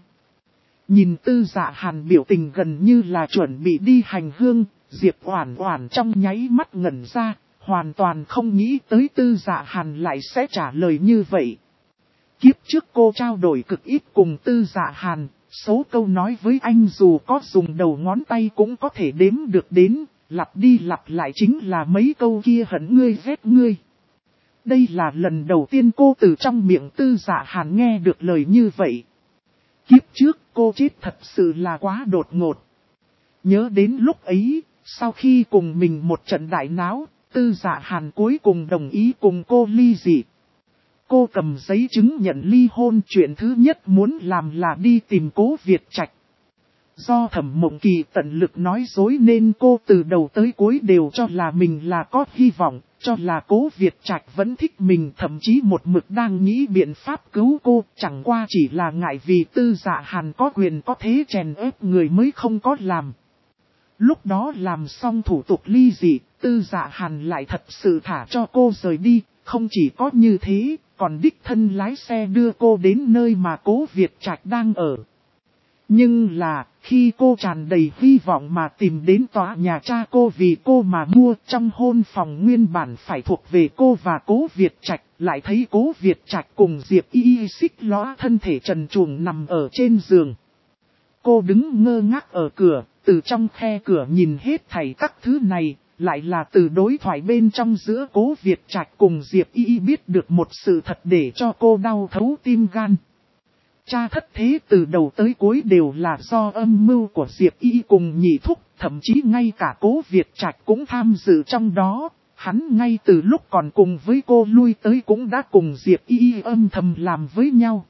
Nhìn Tư Dạ Hàn biểu tình gần như là chuẩn bị đi hành hương, Diệp Oản Oản trong nháy mắt ngẩn ra, hoàn toàn không nghĩ tới Tư Dạ Hàn lại sẽ trả lời như vậy. Kiếp trước cô trao đổi cực ít cùng Tư Dạ Hàn, số câu nói với anh dù có dùng đầu ngón tay cũng có thể đếm được đến, lặp đi lặp lại chính là mấy câu kia hận ngươi ghét ngươi. Đây là lần đầu tiên cô từ trong miệng Tư Dạ Hàn nghe được lời như vậy. Kiếp trước cô chết thật sự là quá đột ngột. Nhớ đến lúc ấy, sau khi cùng mình một trận đại náo, Tư Dạ Hàn cuối cùng đồng ý cùng cô ly dị. Cô cầm giấy chứng nhận ly hôn, chuyện thứ nhất muốn làm là đi tìm Cố Việt Trạch. Do Thẩm Mộng Kỳ tận lực nói dối nên cô từ đầu tới cuối đều cho là mình là có hy vọng, cho là Cố Việt Trạch vẫn thích mình, thậm chí một mực đang nghĩ biện pháp cứu cô, chẳng qua chỉ là ngại vì Tư Dạ Hàn có quyền có thế chèn ép người mới không có làm. Lúc đó làm xong thủ tục ly dị, Tư Dạ Hàn lại thật sự thả cho cô rời đi, không chỉ có như thế, còn đích thân lái xe đưa cô đến nơi mà Cố Việt Trạch đang ở. Nhưng là, khi cô tràn đầy hy vọng mà tìm đến tòa nhà cha cô vì cô mà mua, trong hôn phòng nguyên bản phải thuộc về cô và Cố Việt Trạch, lại thấy Cố Việt Trạch cùng Diệp Y xích lõa thân thể trần truồng nằm ở trên giường. Cô đứng ngơ ngác ở cửa, từ trong khe cửa nhìn hết thảy các thứ này, lại là từ đối thoại bên trong giữa Cố Việt Trạch cùng Diệp Y biết được một sự thật để cho cô đau thấu tim gan. Cha thất thế từ đầu tới cuối đều là do âm mưu của Diệp Y cùng nhị thúc, thậm chí ngay cả Cố Việt Trạch cũng tham dự trong đó. Hắn ngay từ lúc còn cùng với cô lui tới cũng đã cùng Diệp Y âm thầm làm với nhau.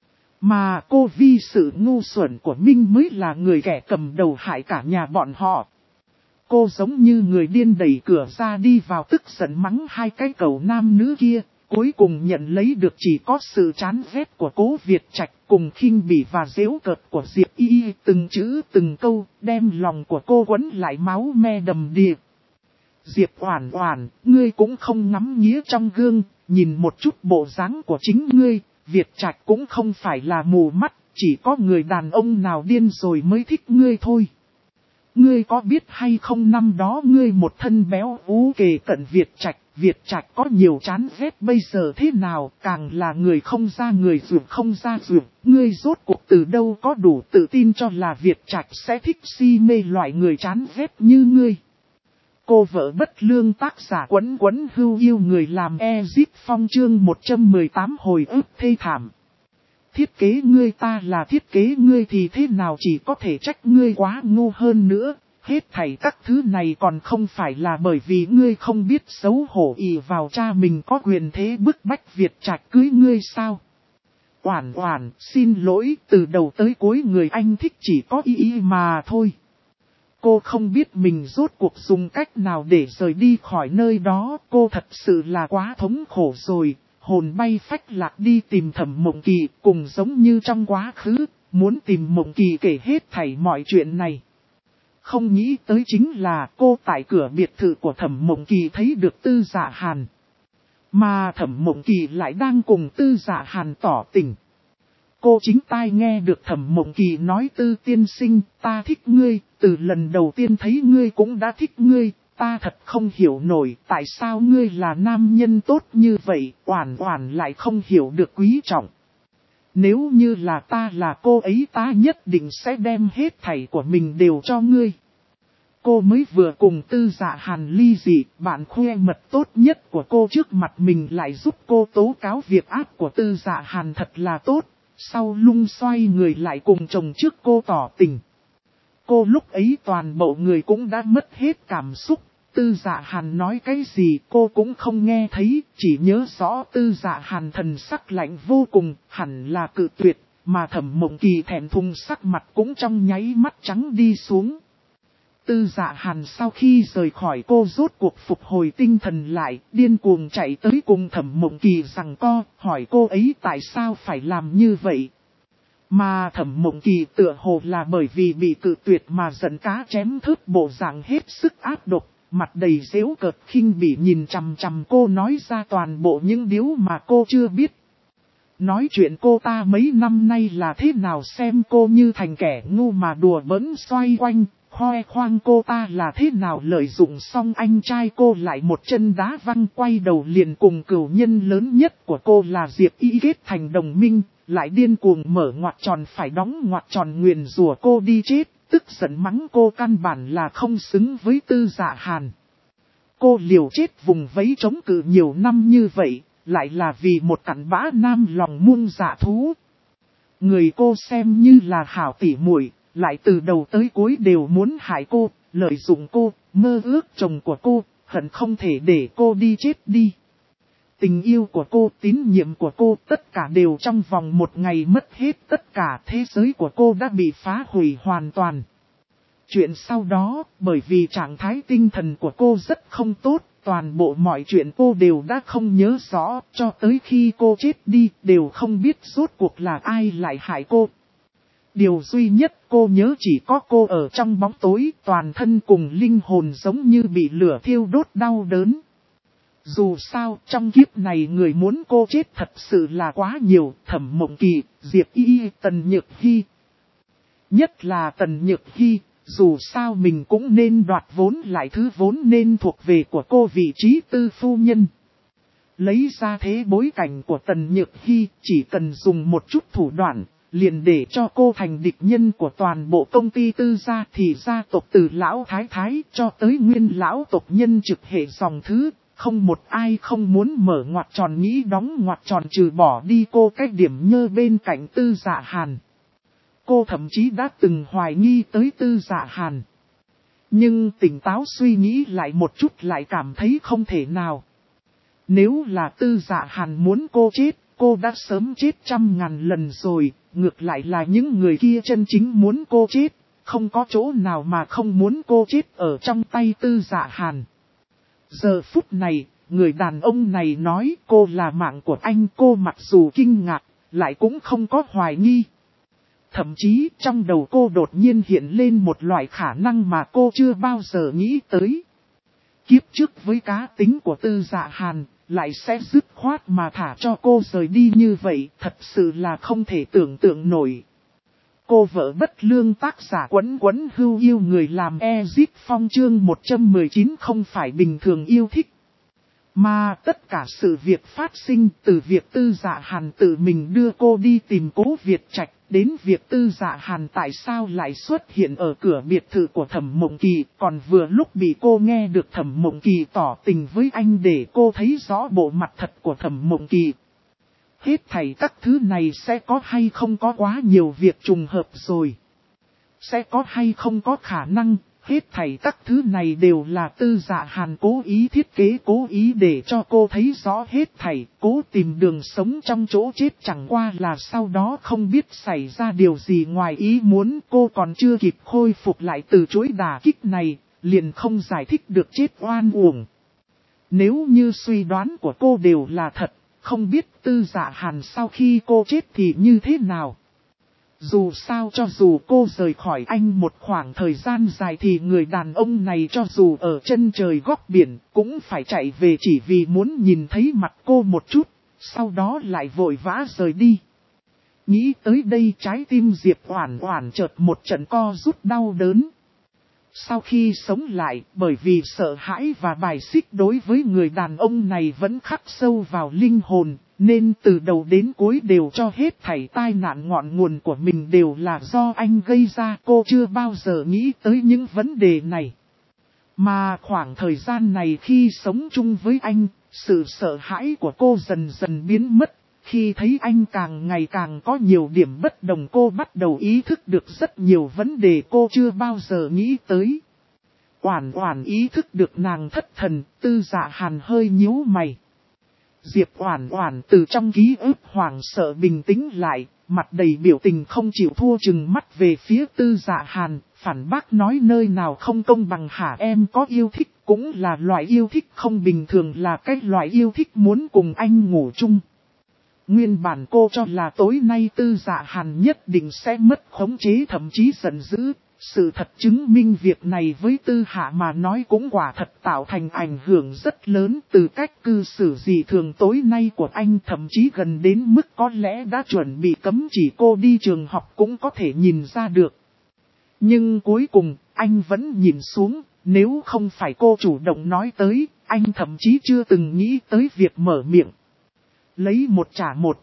Mà cô vì sự ngu xuẩn của Minh mới là người kẻ cầm đầu hại cả nhà bọn họ. Cô giống như người điên đẩy cửa ra đi vào tức giận mắng hai cái cẩu nam nữ kia. Cuối cùng nhận lấy được chỉ có sự chán ghét của Cố Việt Trạch cùng khinh bỉ và giễu cợt của Diệp Y, từng chữ từng câu đem lòng của cô quấn lại máu me đầm đìa. Diệp Oản Oản, ngươi cũng không ngắm nghía trong gương, nhìn một chút bộ dáng của chính ngươi, Việt Trạch cũng không phải là mù mắt, chỉ có người đàn ông nào điên rồi mới thích ngươi thôi. Ngươi có biết hay không, năm đó ngươi một thân béo ú kề cận Việt Trạch có nhiều chán ghét bây giờ thế nào, càng là người không ra người ruột không ra ruột, ngươi rốt cuộc từ đâu có đủ tự tin cho là Việt Trạch sẽ thích si mê loại người chán ghét như ngươi. Cô vợ bất lương tác giả Quấn Quấn Hưu yêu người làm Ezip Phong chương 118 hồi ức thê thảm. Thiết kế ngươi ta là thiết kế ngươi thì thế nào, chỉ có thể trách ngươi quá ngu hơn nữa. Hết thảy các thứ này còn không phải là bởi vì ngươi không biết xấu hổ ỷ vào cha mình có quyền thế bức bách Việt Trạch cưới ngươi sao? Oản Oản, xin lỗi, từ đầu tới cuối người anh thích chỉ có Y mà thôi. Cô không biết mình rốt cuộc dùng cách nào để rời đi khỏi nơi đó, cô thật sự là quá thống khổ rồi. Hồn bay phách lạc đi tìm Thẩm Mộng Kỳ, cùng giống như trong quá khứ, muốn tìm Mộng Kỳ kể hết thảy mọi chuyện này. Không nghĩ tới chính là cô tại cửa biệt thự của Thẩm Mộng Kỳ thấy được Tư Dạ Hàn. Mà Thẩm Mộng Kỳ lại đang cùng Tư Dạ Hàn tỏ tình. cô chính tai nghe được Thẩm Mộng Kỳ nói Tư tiên sinh, ta thích ngươi, từ lần đầu tiên thấy ngươi cũng đã thích ngươi, ta thật không hiểu nổi tại sao ngươi là nam nhân tốt như vậy, Oản Oản lại không hiểu được quý trọng. Nếu như là ta là cô ấy ta nhất định sẽ đem hết thảy của mình đều cho ngươi. Cô mới vừa cùng Tư Dạ Hàn ly dị, bạn khoe mật tốt nhất của cô trước mặt mình lại giúp cô tố cáo việc ác của Tư Dạ Hàn thật là tốt, sau lưng xoay người lại cùng chồng trước cô tỏ tình. Cô lúc ấy toàn bộ người cũng đã mất hết cảm xúc, Tư Dạ Hàn nói cái gì cô cũng không nghe thấy, chỉ nhớ rõ Tư Dạ Hàn thần sắc lạnh vô cùng, hẳn là cự tuyệt, mà Thẩm Mộng Kỳ thẹn thùng sắc mặt cũng trong nháy mắt trắng đi xuống. Tư Dạ Hàn sau khi rời khỏi cô rốt cuộc phục hồi tinh thần lại, điên cuồng chạy tới cùng Thẩm Mộng Kỳ giằng co, hỏi cô ấy tại sao phải làm như vậy. Mà Thẩm Mộng Kỳ tựa hồ là bởi vì bị cự tuyệt mà giận cá chém thớt bộ dạng hết sức ác độc, mặt đầy giễu cợt khinh bỉ nhìn chằm chằm cô nói ra toàn bộ những điều mà cô chưa biết. Nói chuyện cô ta mấy năm nay là thế nào xem cô như thành kẻ ngu mà đùa bỡn xoay quanh. Khoe khoang cô ta là thế nào lợi dụng xong anh trai cô lại một chân đá văng quay đầu liền cùng cửu nhân lớn nhất của cô là Diệp Y kết thành đồng minh, lại điên cuồng mở ngoặc tròn phải đóng ngoặc tròn nguyền rủa cô đi chết, tức giận mắng cô căn bản là không xứng với Tư Dạ Hàn. Cô liều chết vùng vẫy chống cự nhiều năm như vậy, lại là vì một cặn bã nam lòng muôn dạ thú. Người cô xem như là hảo tỉ muội, lại từ đầu tới cuối đều muốn hại cô, lợi dụng cô, mơ ước chồng của cô, hận không thể để cô đi chết đi. Tình yêu của cô, tín nhiệm của cô, tất cả đều trong vòng một ngày mất hết, tất cả thế giới của cô đã bị phá hủy hoàn toàn. Chuyện sau đó, bởi vì trạng thái tinh thần của cô rất không tốt, toàn bộ mọi chuyện cô đều đã không nhớ rõ, cho tới khi cô chết đi, đều không biết rốt cuộc là ai lại hại cô. Điều duy nhất cô nhớ chỉ có cô ở trong bóng tối, toàn thân cùng linh hồn giống như bị lửa thiêu đốt đau đớn. Dù sao, trong kiếp này người muốn cô chết thật sự là quá nhiều, Thẩm Mộng Kỳ, Diệp Y, Tần Nhược Hy. Nhất là Tần Nhược Hy, dù sao mình cũng nên đoạt vốn lại thứ vốn nên thuộc về của cô vị trí tư phu nhân. Lấy ra thế bối cảnh của Tần Nhược Hy, chỉ cần dùng một chút thủ đoạn, liền để cho cô thành địch nhân của toàn bộ công ty Tư gia thì gia tộc từ lão thái thái cho tới nguyên lão tộc nhân trực hệ dòng thứ, không một ai không muốn mở ngoặc tròn nghĩ đóng ngoặc tròn trừ bỏ đi cô cách điểm nhơ bên cạnh Tư Dạ Hàn. Cô thậm chí đã từng hoài nghi tới Tư Dạ Hàn. Nhưng tỉnh táo suy nghĩ lại một chút lại cảm thấy không thể nào. Nếu là Tư Dạ Hàn muốn cô chết, cô đã sớm chết 100.000 lần rồi, ngược lại là những người kia chân chính muốn cô chết, không có chỗ nào mà không muốn cô chết ở trong tay Tư Dạ Hàn. Giờ phút này, người đàn ông này nói cô là mạng của anh, cô mặc dù kinh ngạc, lại cũng không có hoài nghi. Thậm chí trong đầu cô đột nhiên hiện lên một loại khả năng mà cô chưa bao giờ nghĩ tới. Kiếp trước với cá tính của Tư Dạ Hàn, lại sẽ dứt khoát mà thả cho cô rời đi như vậy, thật sự là không thể tưởng tượng nổi. Cô vợ bất lương tác giả Quấn Quấn Hưu yêu người làm Ezip Phong chương 119 không phải bình thường yêu thích. Mà tất cả sự việc phát sinh từ việc Tư Dạ Hàn tự mình đưa cô đi tìm Cố Việt Trạch, đến việc Tư Dạ Hàn tại sao lại xuất hiện ở cửa biệt thự của Thẩm Mộng Kỳ, còn vừa lúc bị cô nghe được Thẩm Mộng Kỳ tỏ tình với anh để cô thấy rõ bộ mặt thật của Thẩm Mộng Kỳ. Hết thảy các thứ này sẽ có hay không có quá nhiều việc trùng hợp rồi. Sẽ có hay không có khả năng, hết thảy các thứ này đều là Tư Dạ Hàn cố ý thiết kế, cố ý để cho cô thấy rõ hết thảy, cố tìm đường sống trong chỗ chết, chẳng qua là sau đó không biết xảy ra điều gì ngoài ý muốn, cô còn chưa kịp khôi phục lại từ chuỗi đả kích này, liền không giải thích được chết oan uổng. Nếu như suy đoán của cô đều là thật, không biết Tư Dạ Hàn sau khi cô chết thì như thế nào. Dù sao cho dù cô rời khỏi anh một khoảng thời gian dài thì người đàn ông này cho dù ở chân trời góc biển cũng phải chạy về chỉ vì muốn nhìn thấy mặt cô một chút, sau đó lại vội vã rời đi. Nghĩ tới đây trái tim Diệp Oản Oản chợt một trận co rút đau đớn. Sau khi sống lại, bởi vì sợ hãi và bài xích đối với người đàn ông này vẫn khắc sâu vào linh hồn, nên từ đầu đến cuối đều cho hết thảy tai nạn ngọn nguồn của mình đều là do anh gây ra. Cô chưa bao giờ nghĩ tới những vấn đề này. Mà khoảng thời gian này khi sống chung với anh, sự sợ hãi của cô dần dần biến mất. Khi thấy anh càng ngày càng có nhiều điểm bất đồng, cô bắt đầu ý thức được rất nhiều vấn đề cô chưa bao giờ nghĩ tới. Oản Oản ý thức được nàng thất thần, Tư Dạ Hàn hơi nhíu mày. Diệp Oản Oản từ trong ký ức hoảng sợ bình tĩnh lại, mặt đầy biểu tình không chịu thua, trừng mắt về phía Tư Dạ Hàn, phản bác nói nơi nào không công bằng hả? Em có yêu thích, cũng là loại yêu thích không bình thường, là cái loại yêu thích muốn cùng anh ngủ chung. Nguyên bản cô cho là tối nay Tư Dạ Hàn nhất định sẽ mất khống chế, thậm chí giận dữ. Sự thật chứng minh việc này với Tư Hạ mà nói cũng quả thật tạo thành ảnh hưởng rất lớn, từ cách cư xử dị thường tối nay của anh, thậm chí gần đến mức có lẽ đã chuẩn bị cấm chỉ cô đi trường học cũng có thể nhìn ra được. Nhưng cuối cùng, anh vẫn nhìn xuống, nếu không phải cô chủ động nói tới, anh thậm chí chưa từng nghĩ tới việc mở miệng. Lấy một trả một.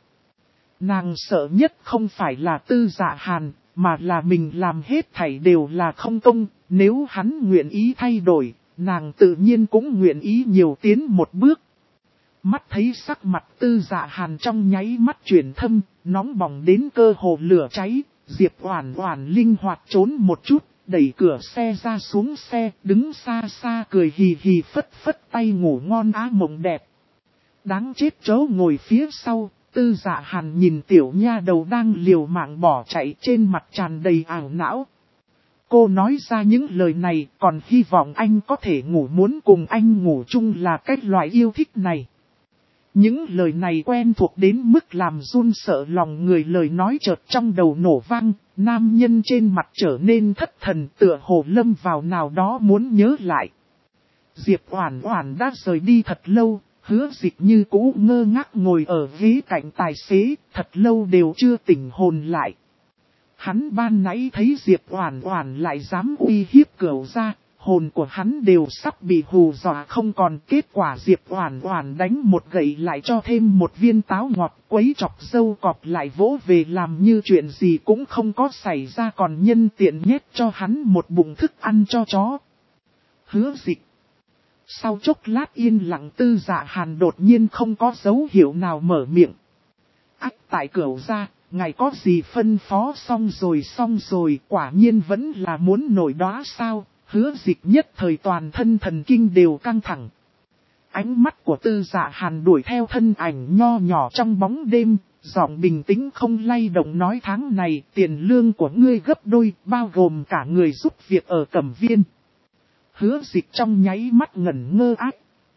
Nàng sợ nhất không phải là Tư Dạ Hàn, mà là mình làm hết thảy đều là không công. Nếu hắn nguyện ý thay đổi, nàng tự nhiên cũng nguyện ý nhiều tiến một bước. Mắt thấy sắc mặt Tư Dạ Hàn trong nháy mắt chuyển thâm, nóng bỏng đến cơ hồ lửa cháy. Diệp Oản Oản linh hoạt trốn một chút, đẩy cửa xe ra xuống xe, đứng xa xa cười hì hì phất phất tay, ngủ ngon á mộng đẹp. Đáng chết, chó ngồi phía sau, Tư Dạ Hàn nhìn tiểu nha đầu đang liều mạng bỏ chạy, trên mặt tràn đầy ảo não. Cô nói ra những lời này còn hy vọng anh có thể ngủ, muốn cùng anh ngủ chung là cái loại yêu thích này. Những lời này quen thuộc đến mức làm run sợ lòng người, lời nói chợt trong đầu nổ vang, nam nhân trên mặt trở nên thất thần, tựa hồ lâm vào nào đó muốn nhớ lại. Diệp Oản Oản đã rời đi thật lâu. Hứa Dịch như cũ ngơ ngác ngồi ở ghế cạnh tài xế, thật lâu đều chưa tỉnh hồn lại. Hắn ban nãy thấy Diệp Oản Oản lại dám uy hiếp Cửu gia, hồn của hắn đều sắp bị hù dọa không còn. Kết quả Diệp Oản Oản đánh một gậy lại cho thêm một viên táo ngọt, quấy chọc dâu cọp lại vỗ về làm như chuyện gì cũng không có xảy ra, còn nhân tiện nhét cho hắn một bụng thức ăn cho chó. Hứa Dịch. Sau chốc lát yên lặng, Tư Dạ Hàn đột nhiên không có dấu hiệu nào mở miệng. Ách, tại Cửu gia, ngài có gì phân phó? Xong rồi, quả nhiên vẫn là muốn nổi đóa sao? Hứa Dịch nhất thời toàn thân thần kinh đều căng thẳng. Ánh mắt của Tư Dạ Hàn đuổi theo thân ảnh nho nhỏ trong bóng đêm, giọng bình tĩnh không lay động nói, tháng này tiền lương của ngươi gấp đôi, bao gồm cả người giúp việc ở Cẩm Viên. Hứa Dịch trong nháy mắt ngẩn ngơ ác.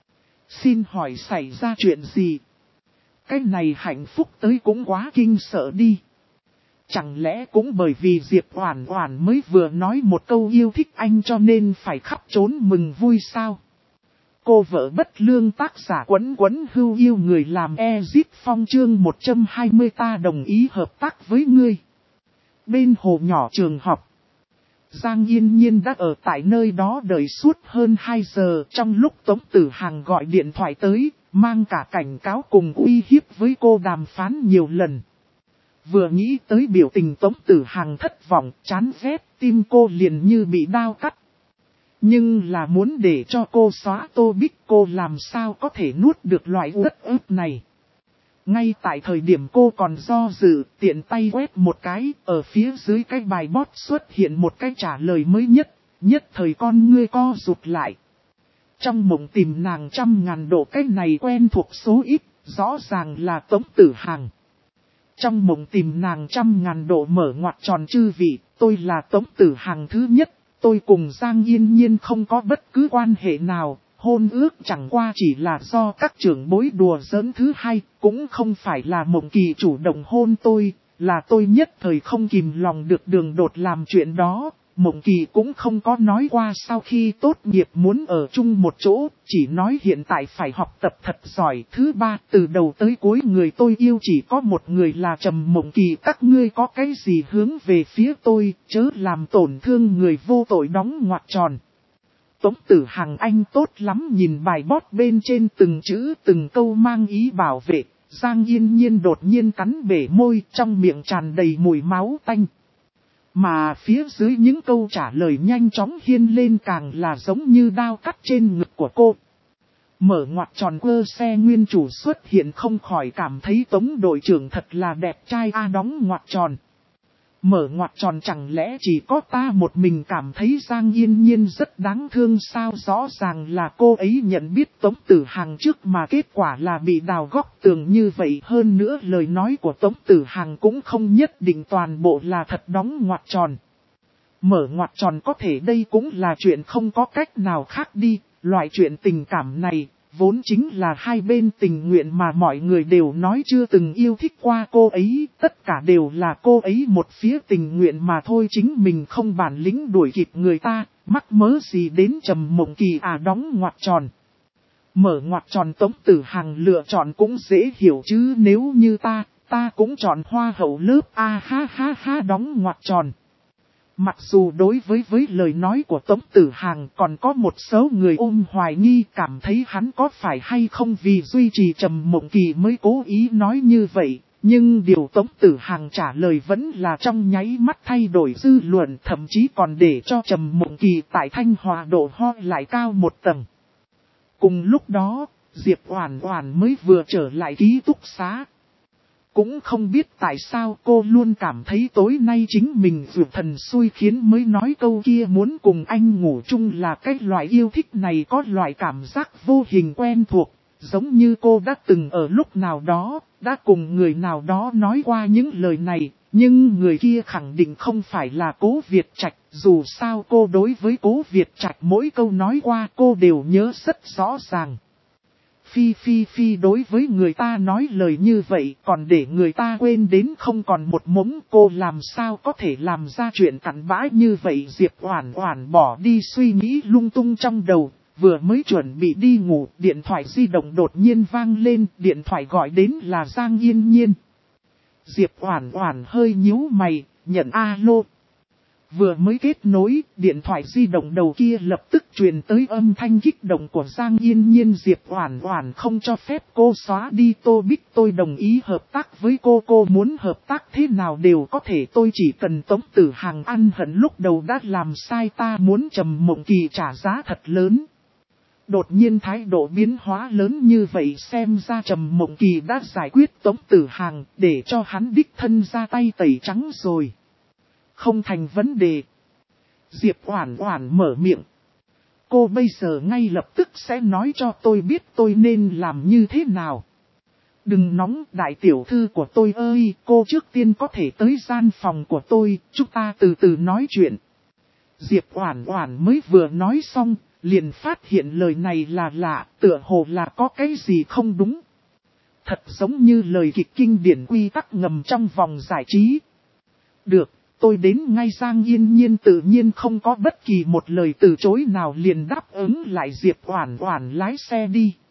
Xin hỏi xảy ra chuyện gì? Cái này hạnh phúc tới cũng quá kinh sợ đi. Chẳng lẽ cũng bởi vì Diệp Oản Oản mới vừa nói một câu yêu thích anh cho nên phải khắp trốn mừng vui sao? Cô vợ bất lương, tác giả Quấn Quấn Hưu yêu người làm Ezip Phong, chương 120 ta đồng ý hợp tác với ngươi. Bên hồ nhỏ trường học, Giang Yên Nhiên đã ở tại nơi đó đợi suốt hơn 2 giờ, trong lúc Tống Tử Hằng gọi điện thoại tới, mang cả cảnh cáo cùng uy hiếp với cô đàm phán nhiều lần. Vừa nghĩ tới biểu tình Tống Tử Hằng thất vọng, chán ghét, tim cô liền như bị đao cắt. Nhưng là muốn để cho cô xóa Tô Bích, cô làm sao có thể nuốt được loại uất ức này. Ngay tại thời điểm cô còn do dự, tiện tay quét một cái, ở phía dưới cái bài bot xuất hiện một cái trả lời mới nhất thời con ngươi co rụt lại. Trong mộng tìm nàng 100.000 độ, cái này quen thuộc số ít, rõ ràng là Tống Tử Hằng. Trong mộng tìm nàng 100.000 độ mở ngoặc tròn chư vị, tôi là Tống Tử Hằng thứ nhất, tôi cùng Giang Yên Nhiên không có bất cứ quan hệ nào. Hôn ước chẳng qua chỉ là do các trưởng bối đùa giỡn. Thứ hai, cũng không phải là Mộng Kỳ chủ động hôn tôi, là tôi nhất thời không kìm lòng được đường đột làm chuyện đó. Mộng Kỳ cũng không có nói qua sau khi tốt nghiệp muốn ở chung một chỗ, chỉ nói hiện tại phải học tập thật giỏi. Thứ ba, từ đầu tới cuối người tôi yêu chỉ có một người là Trầm Mộng Kỳ. Các ngươi có cái gì hướng về phía tôi, chớ làm tổn thương người vô tội, đóng ngoặc tròn. Tống Tử Hằng anh tốt lắm, nhìn bài bót bên trên từng chữ từng câu mang ý bảo vệ. Giang Yên Nhiên đột nhiên cắn bể môi, trong miệng tràn đầy mùi máu tanh. Mà phía dưới những câu trả lời nhanh chóng hiên lên càng là giống như đao cắt trên ngực của cô. Mở ngoặc tròn cơ xe nguyên chủ xuất hiện không khỏi cảm thấy Tống đội trưởng thật là đẹp trai đóng ngoặc tròn. Mở ngoặc tròn chẳng lẽ chỉ có ta một mình cảm thấy Giang Yên Nhiên rất đáng thương sao? Rõ ràng là cô ấy nhận biết Tống Tử Hằng trước mà kết quả là bị đào góc tường như vậy. Hơn nữa lời nói của Tống Tử Hằng cũng không nhất định toàn bộ là thật, đóng ngoặc tròn. Mở ngoặc tròn có thể đây cũng là chuyện không có cách nào khác đi, loại chuyện tình cảm này. Vốn chính là hai bên tình nguyện mà mọi người đều nói chưa từng yêu thích qua cô ấy, tất cả đều là cô ấy một phía tình nguyện mà thôi, chính mình không bản lĩnh đuổi kịp người ta, mắc mớ gì đến Trầm Mộng Kỳ đóng ngoặc tròn. Mở ngoặc tròn Tống Tử Hằng lựa chọn cũng dễ hiểu chứ, nếu như ta cũng chọn hoa hậu lớp ha đóng ngoặc tròn. Mặc dù đối với lời nói của Tống Tử Hằng còn có một số người ôm hoài nghi, cảm thấy hắn có phải hay không vì duy trì Trầm Mộng Kỳ mới cố ý nói như vậy, nhưng điều Tống Tử Hằng trả lời vẫn là trong nháy mắt thay đổi dư luận, thậm chí còn để cho Trầm Mộng Kỳ tại Thanh Hòa độ ho lại cao một tầng. Cùng lúc đó, Diệp Oản Oản mới vừa trở lại ký túc xá. Cũng không biết tại sao cô luôn cảm thấy tối nay chính mình vượt thần xui khiến mới nói câu kia muốn cùng anh ngủ chung, là cái loại yêu thích này có loại cảm giác vô hình quen thuộc, giống như cô đã từng ở lúc nào đó, đã cùng người nào đó nói qua những lời này, nhưng người kia khẳng định không phải là Cố Việt Trạch, dù sao cô đối với Cố Việt Trạch mỗi câu nói qua cô đều nhớ rất rõ ràng. Phi đối với người ta nói lời như vậy còn để người ta quên đến không còn một mống, cô làm sao có thể làm ra chuyện cặn bã như vậy? Diệp Oản Oản bỏ đi suy nghĩ lung tung trong đầu, vừa mới chuẩn bị đi ngủ, điện thoại di động đột nhiên vang lên, điện thoại gọi đến là Giang Yên Nhiên. Diệp Oản Oản hơi nhíu mày, nhận alo. Vừa mới kết nối, điện thoại di động đầu kia lập tức truyền tới âm thanh kích động của Giang Yên Nhiên. Diệp Oản Oản không cho phép cô xóa đi Tô Bích, tôi đồng ý hợp tác với cô muốn hợp tác thế nào đều có thể, tôi chỉ cần Tống Tử Hằng ăn hận lúc đầu đã làm sai, ta muốn Trầm Mộng Kỳ trả giá thật lớn. Đột nhiên thái độ biến hóa lớn như vậy, xem ra Trầm Mộng Kỳ đã giải quyết Tống Tử Hằng, để cho hắn đích thân ra tay tẩy trắng rồi. Không thành vấn đề. Diệp Oản Oản mở miệng. Cô bây giờ ngay lập tức sẽ nói cho tôi biết tôi nên làm như thế nào. Đừng nóng, đại tiểu thư của tôi ơi, cô trước tiên có thể tới gian phòng của tôi, chúng ta từ từ nói chuyện. Diệp Oản Oản mới vừa nói xong, liền phát hiện lời này là lạ, tựa hồ là có cái gì không đúng. Thật giống như lời kịch kinh điển quy tắc ngầm trong vòng giải trí. Được. Tôi đến ngay. Giang Yên Nhiên tự nhiên không có bất kỳ một lời từ chối nào, liền đáp ứng lại. Diệp Oản Oản lái xe đi.